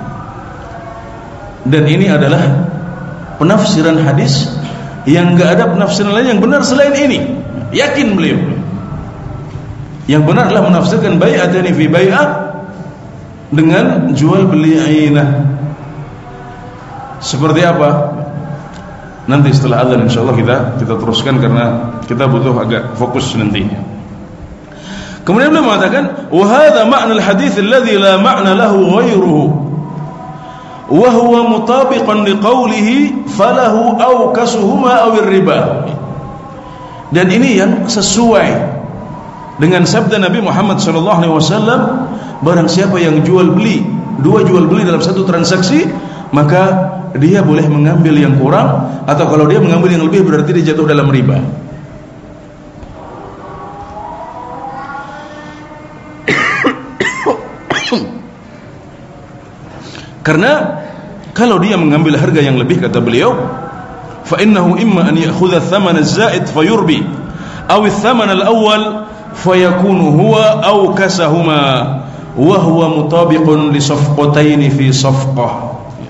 Dan ini adalah penafsiran hadis yang enggak ada penafsiran lain yang benar selain ini. Yakin beliau. Yang benar adalah menafsirkan bai'atani fi bai'ah dengan jual beli ainah. Seperti apa? Nanti setelah azan insyaallah kita kita teruskan, karena kita butuh agak fokus nanti. Kemudian beliau mengatakan, "Wa hadha ma'na al-hadits alladhi la ma'na lahu ghairuhu, wa huwa mutabiqan liqaulihi falahu awkasuhuma aw ar-riba." Dan ini yang sesuai dengan sabda Nabi Muhammad sallallahu alaihi wasallam, barang siapa yang jual beli, dua jual beli dalam satu transaksi, maka dia boleh mengambil yang kurang, atau kalau dia mengambil yang lebih berarti dia jatuh dalam riba. Karena kalau dia mengambil harga yang lebih, kata beliau, fa innahu imma an ya'khudha ath-thaman az-za'id fayurbi aw ath-thaman al-awwal fayakunu huwa aw kasahuma wa huwa mutabiqun li safqatayn fi safqah.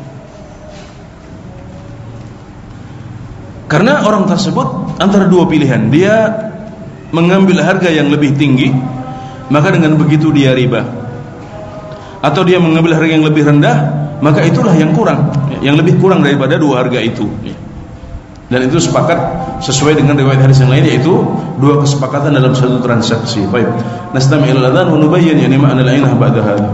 Karena orang tersebut antara dua pilihan, dia mengambil harga yang lebih tinggi, maka dengan begitu dia riba, atau dia mengambil harga yang lebih rendah, maka itulah yang kurang, yang lebih kurang daripada dua harga itu. Dan itu sepakat sesuai dengan riwayat hadis yang lain, yaitu dua kesepakatan dalam satu transaksi. Baik, nastami'il adzan wa nubayyin yani ma'na al-'ainah ba'da hadha.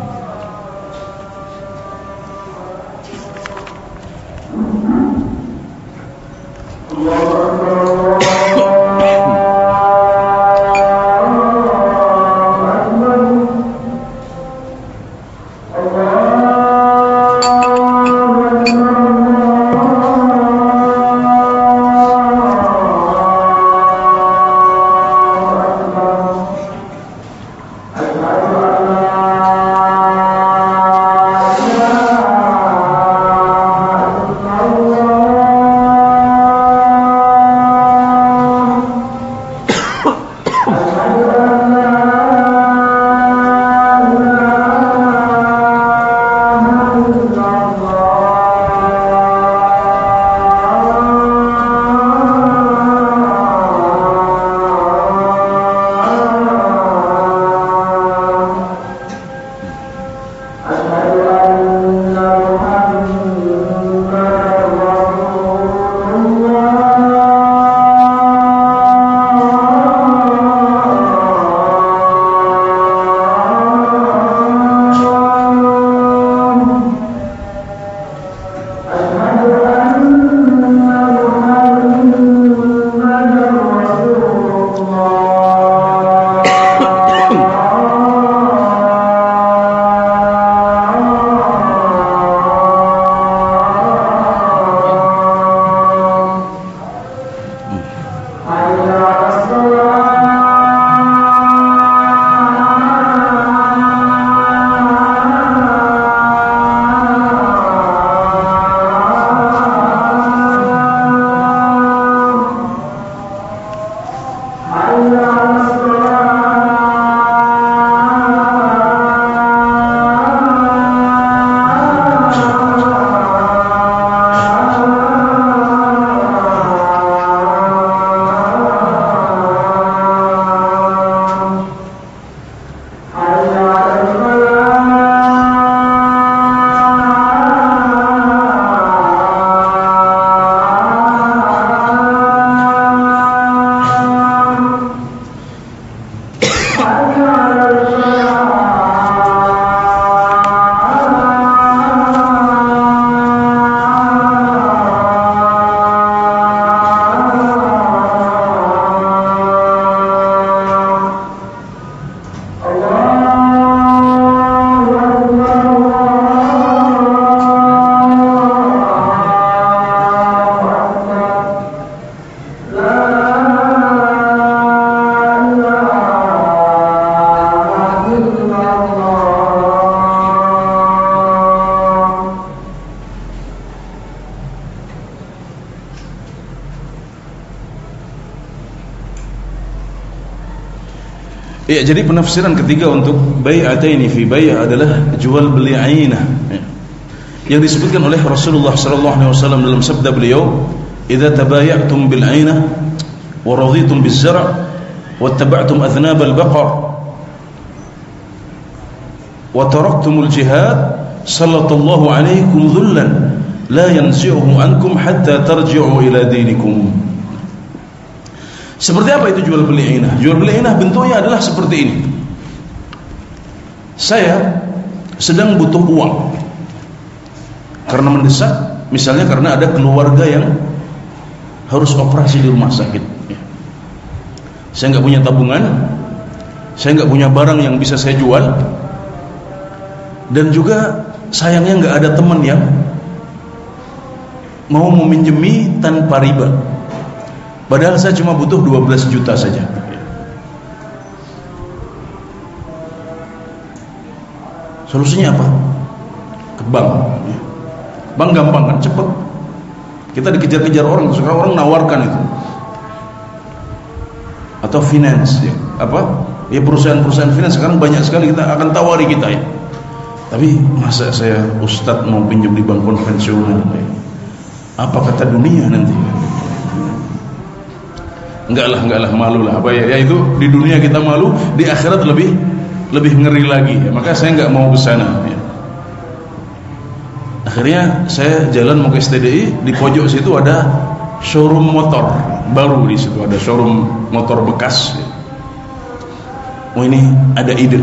Ya, jadi penafsiran ketiga untuk bai'ataini fi bai' adalah jual beli ainah, ya, yang disebutkan oleh Rasulullah sallallahu alaihi wasallam dalam sabda beliau, "Idza tabaya'tum bil ainah wa raditum biz zar' wa ittaba'tum athnab al baqar wa taraktumul jihad sallallahu alaikum dhullan la yanzi'uhu ankum hatta tarji'u ila dinikum." Seperti apa itu jual beli inah? Jual beli inah bentuknya adalah seperti ini. Saya sedang butuh uang karena mendesak, misalnya karena ada keluarga yang harus operasi di rumah sakit. Saya nggak punya tabungan, saya nggak punya barang yang bisa saya jual, dan juga sayangnya nggak ada teman yang mau meminjemi tanpa riba. Padahal saya cuma butuh dua belas juta saja. Solusinya apa? Ke bank. Bank gampang kan, cepat. Kita dikejar-kejar orang, sekarang orang nawarkan itu. Atau finance, ya. Apa? Ya perusahaan-perusahaan finance sekarang banyak sekali, kita akan tawari kita ya. Tapi masa saya ustadz mau pinjam di bank konvensional? Ya. Apa kata dunia nanti? Enggak lah, enggak lah, malu lah. Apa ya? Ya itu di dunia kita malu, di akhirat lebih lebih ngeri lagi. Ya. Maka saya enggak mau ke sana. Ya. Akhirnya saya jalan mau ke S T D I, di pojok situ ada showroom motor baru, di situ ada showroom motor bekas. Ya. Oh ini ada ide.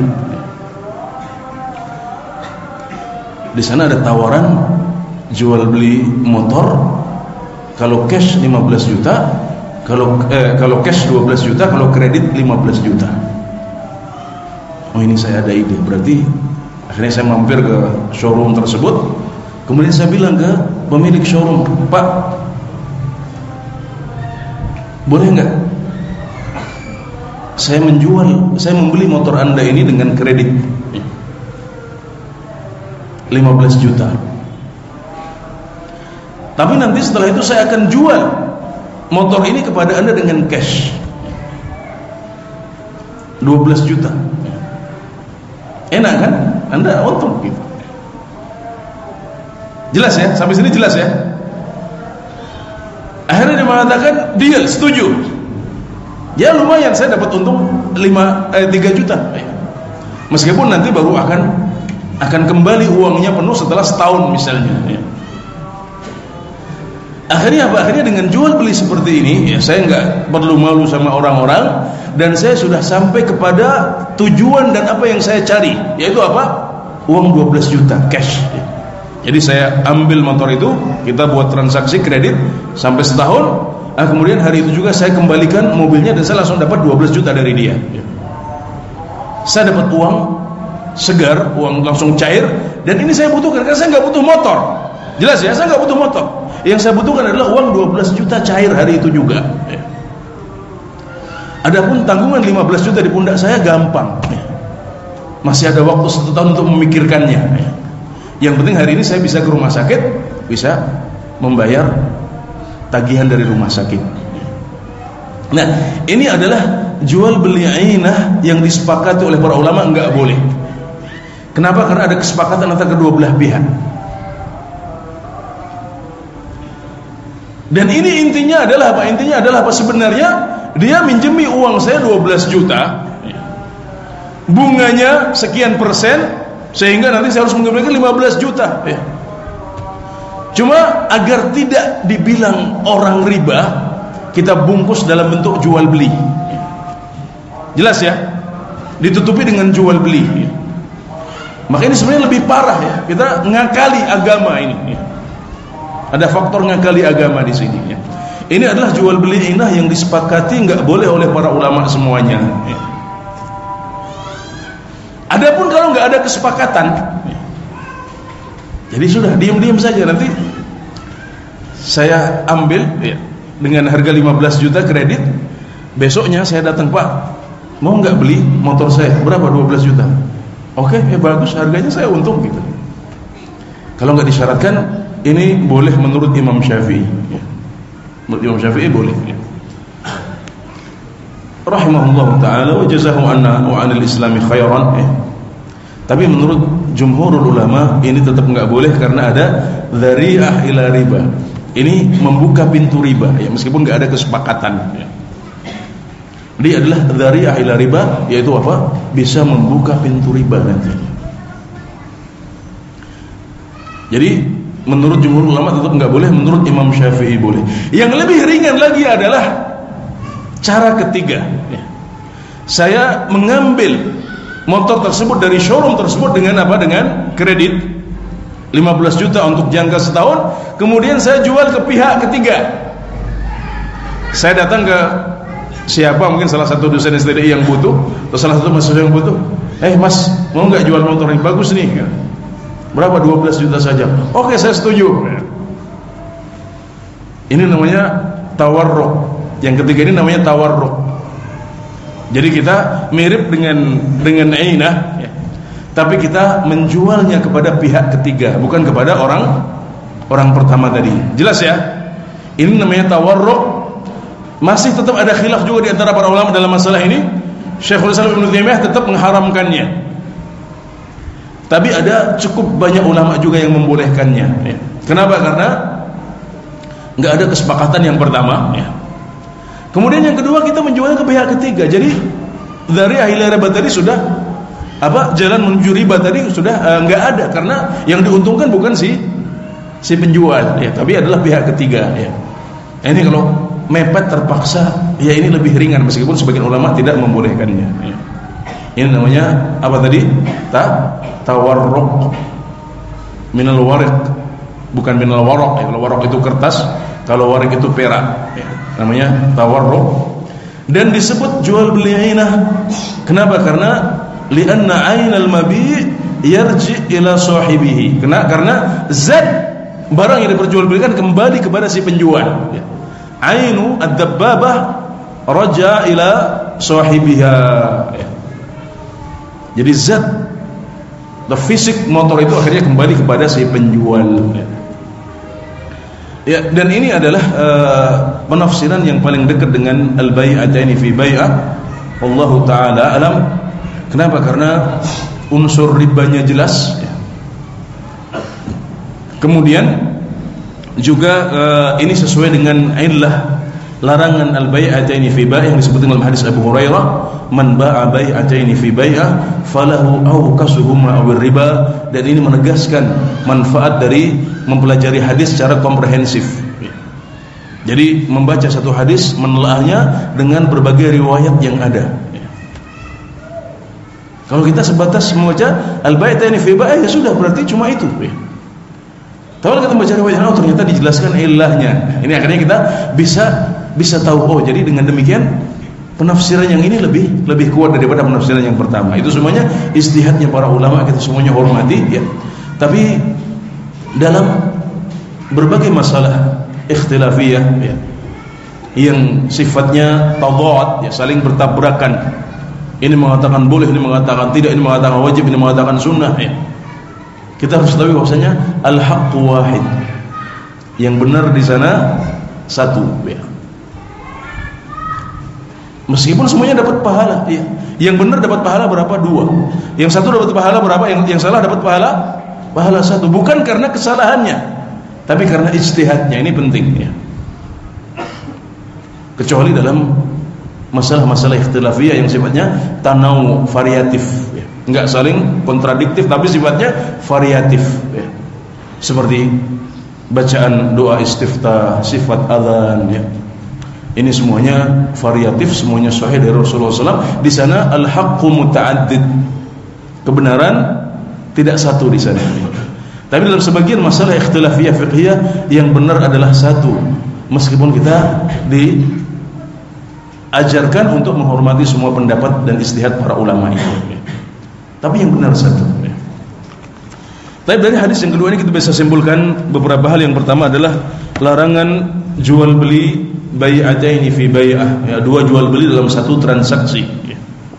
Di sana ada tawaran jual beli motor, kalau cash lima belas juta, kalau eh, kalau cash dua belas juta, kalau kredit lima belas juta. Oh ini saya ada ide. Berarti akhirnya saya mampir ke showroom tersebut. Kemudian saya bilang ke pemilik showroom, Pak, boleh nggak saya menjual, saya membeli motor Anda ini dengan kredit lima belas juta. Tapi nanti setelah itu saya akan jual motor ini kepada Anda dengan cash dua belas juta. Enak kan? Anda untung gitu. Jelas ya? Sampai sini jelas ya? Akhirnya dia mengatakan deal, setuju. Ya lumayan, saya dapat untung lima, eh, tiga juta. Meskipun nanti baru akan akan kembali uangnya penuh setelah setahun misalnya. Akhirnya apa? Akhirnya dengan jual beli seperti ini, ya saya nggak perlu malu sama orang-orang, dan saya sudah sampai kepada tujuan dan apa yang saya cari, yaitu apa? Uang dua belas juta cash. Jadi saya ambil motor itu, kita buat transaksi kredit sampai setahun. Nah, kemudian hari itu juga saya kembalikan mobilnya dan saya langsung dapat dua belas juta dari dia. Saya dapat uang segar, uang langsung cair, dan ini saya butuhkan karena saya nggak butuh motor. Jelas ya, saya nggak butuh motor. Yang saya butuhkan adalah uang dua belas juta cair hari itu juga. Adapun tanggungan lima belas juta di pundak saya gampang. Masih ada waktu satu tahun untuk memikirkannya. Yang penting hari ini saya bisa ke rumah sakit, bisa membayar tagihan dari rumah sakit. Nah, ini adalah jual beli ainah yang disepakati oleh para ulama enggak boleh. Kenapa? Karena ada kesepakatan antara kedua belah pihak. Dan ini intinya adalah apa? Intinya adalah apa? Sebenarnya dia minjemi uang saya dua belas juta, bunganya sekian persen, sehingga nanti saya harus mengembalikan lima belas juta ya. Cuma agar tidak dibilang orang riba, kita bungkus dalam bentuk jual beli. Jelas ya? Ditutupi dengan jual beli ya. Maka ini sebenarnya lebih parah ya. Kita ngakali agama ini ya. Ada faktor ngakali agama di sini ya. Ini adalah jual beli inah yang disepakati nggak boleh oleh para ulama semuanya ya. Adapun kalau nggak ada kesepakatan, jadi sudah diam-diam saja, nanti saya ambil ya, dengan harga lima belas juta kredit, besoknya saya datang, Pak, mau nggak beli motor saya? Berapa? dua belas juta. Oke, ya bagus, harganya saya untung gitu. Kalau nggak disyaratkan, ini boleh menurut Imam Syafi'i. Menurut Imam Syafi'i boleh. Ya. Rahimahullah ta'ala wa jazahu anna wa anil islami khairan eh. Tapi menurut jumhurul ulama ini tetap enggak boleh karena ada dzari'ah ila riba. Ini membuka pintu riba ya, meskipun enggak ada kesepakatan ya. Dia adalah dzari'ah ila riba, yaitu apa? Bisa membuka pintu riba nanti. Jadi menurut jumhur ulama tetap enggak boleh, menurut Imam Syafi'i boleh. Yang lebih ringan lagi adalah Cara ketiga, ya. Saya mengambil motor tersebut dari showroom tersebut dengan apa? Dengan kredit lima belas juta untuk jangka setahun. Kemudian saya jual ke pihak ketiga. Saya datang ke siapa, mungkin salah satu dosen S T D I yang butuh, atau salah satu mahasiswa yang butuh. Eh mas, mau nggak jual motor ini? Bagus nih. Berapa? dua belas juta saja. Oke, saya setuju. Ini namanya tawarruk. Yang ketiga ini namanya tawarruk. Jadi kita mirip dengan dengan ainah, ya. Tapi kita menjualnya kepada pihak ketiga, bukan kepada orang orang pertama tadi. Jelas ya? Ini namanya tawarruk. Masih tetap ada khilaf juga di antara para ulama dalam masalah ini. Syekhul Islam Ibnu Taimiyah tetap mengharamkannya. Tapi ada cukup banyak ulama juga yang membolehkannya, ya. Kenapa? Karena nggak ada kesepakatan yang pertama, ya. Kemudian yang kedua, kita menjualnya ke pihak ketiga. Jadi dari ila riba tadi sudah apa? Jalan menuju riba tadi sudah uh, nggak ada, karena yang diuntungkan bukan si si penjual, ya, tapi adalah pihak ketiga, ya. Ini kalau mepet terpaksa, ya ini lebih ringan meskipun sebagian ulama tidak membolehkannya, ya. Ini namanya apa tadi? Ta tawarruk minal wariq, bukan minal waraq, ya. Kalau waraq itu kertas, kalau wariq itu perak, ya. Namanya tawarruk. Dan disebut jual beli ainah. Kenapa? Karena li'anna ainal mabi' yarji ila sahibihi. Karena karena zat barang yang diperjualbelikan kembali kepada si penjual, ya. Ainu ad-dabbabah raja ila sahibiha, ya. Jadi zat, the fisik motor itu akhirnya kembali kepada si penjual, ya. Ya, dan ini adalah uh, penafsiran yang paling dekat dengan al-bai'ataini fi bai'ah. Wallahu taala alam. Kenapa? Karena unsur ribanya jelas, ya. Kemudian juga uh, ini sesuai dengan illah larangan al-bai'ataini fi bai'ah yang disebutkan dalam hadis Abu Hurairah, man ba'a bai'ataini fi bai'ah falahu awqasuhuma awir riba. Dan ini menegaskan manfaat dari mempelajari hadis secara komprehensif. Jadi membaca satu hadis, menelaahnya dengan berbagai riwayat yang ada. Kalau kita sebatas membaca al-bai'ataini fi bai'ah, ya sudah, berarti cuma itu. Kalau kita membaca riwayat, oh ternyata dijelaskan ilahnya. Ini akhirnya kita bisa bisa tahu, oh jadi dengan demikian penafsiran yang ini lebih lebih kuat daripada penafsiran yang pertama. Itu semuanya ijtihadnya para ulama, kita semuanya hormati, ya. Tapi dalam berbagai masalah ikhtilafiyah, ya, yang sifatnya tadad, ya, saling bertabrakan. Ini mengatakan boleh, ini mengatakan tidak, ini mengatakan wajib, ini mengatakan sunnah, ya. Kita harus tahu bahwasanya al-haqqu wahid. Yang benar di sana satu, ya. Meskipun semuanya dapat pahala, ya. Yang benar dapat pahala berapa? Dua. Yang satu dapat pahala berapa? Yang yang salah dapat pahala pahala satu. Bukan karena kesalahannya, tapi karena ijtihadnya. Ini penting, ya. Kecuali dalam masalah-masalah ikhtilafiyah yang sifatnya tanawu, variatif, ya. Enggak saling kontradiktif, tapi sifatnya variatif, ya. Seperti bacaan doa istiftah, sifat adzan, ya. Ini semuanya variatif, semuanya sahih dari Rasulullah shallallahu alaihi wasallam. Di sana al-haqqu muta'addid, kebenaran tidak satu di sana. Tapi dalam sebagian masalah ikhtilafiyah fiqhiyah yang benar adalah satu, meskipun kita diajarkan untuk menghormati semua pendapat dan ijtihad para ulama itu, tapi yang benar satu. Tapi dari hadis yang kedua ini kita bisa simpulkan beberapa hal. Yang pertama adalah larangan jual beli bai'ataini fi bai'ah, ya, dua jual beli dalam satu transaksi, ya.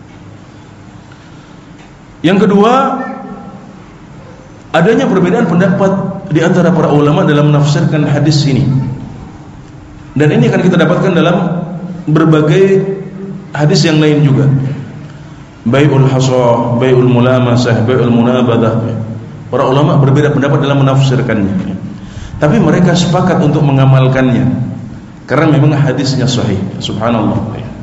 Yang kedua, adanya perbedaan pendapat di antara para ulama dalam menafsirkan hadis ini. Dan ini akan kita dapatkan dalam berbagai hadis yang lain juga. Bai'ul hasah, bai'ul mulamasah, bai'ul munabadah. Para ulama berbeda pendapat dalam menafsirkannya, tapi mereka sepakat untuk mengamalkannya karena memang hadisnya sahih. Subhanallah.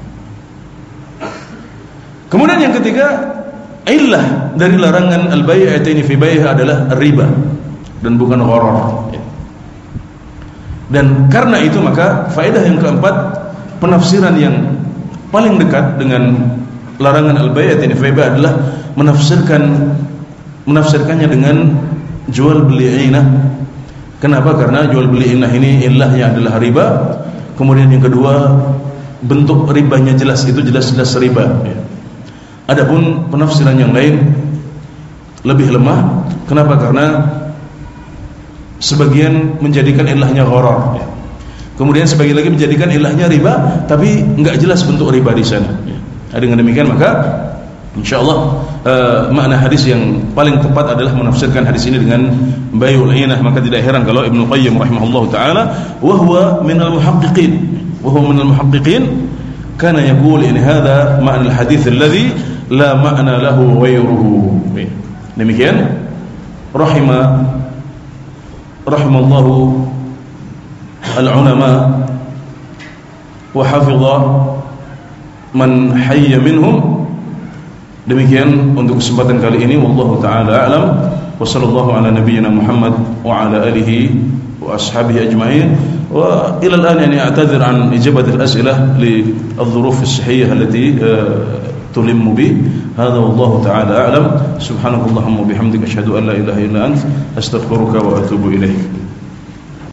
Kemudian yang ketiga, illah dari larangan al-bai'ataini fi bai'ah adalah riba dan bukan gharar. Dan karena itu maka faedah yang keempat, penafsiran yang paling dekat dengan larangan al-bai' ini riba adalah menafsirkan menafsirkannya dengan jual beli inah. Kenapa? Karena jual beli inah ini ilahnya adalah riba. Kemudian yang kedua, bentuk ribanya jelas, itu jelas-jelas riba. Adapun penafsiran yang lain lebih lemah. Kenapa? Karena sebagian menjadikan ilahnya gharar, kemudian sebagian lagi menjadikan ilahnya riba, tapi enggak jelas bentuk riba di sana. Dengan demikian maka insyaallah uh, makna hadis yang paling tepat adalah menafsirkan hadis ini dengan bayul inah. Maka tidak heran kalau Ibnu Qayyim rahimahullahu taala wa huwa min al-muhaqqiqin wa huwa min al-muhaqqiqin kana yaqul in hadha ma'na al-hadits alladhi la ma'na lahu ghayruhu. Demikian rahima rahimallahu al-ulama wa hafidha man hayya minhum. Demikian untuk kesempatan kali ini, wallahu taala a'lam, wa sallallahu ala nabiyyina Muhammad wa ala alihi wa ashabihi ajma'in. Wa ila al-an yani a'tadhir an ijabat al-as'ilah li al-dhuruf as-sihhiyah allati tulimmu bi. Hadha wallahu taala a'lam. Subhanakallahumma wa bihamdika asyhadu an la ilaha illa anta astaghfiruka wa atubu ilaik.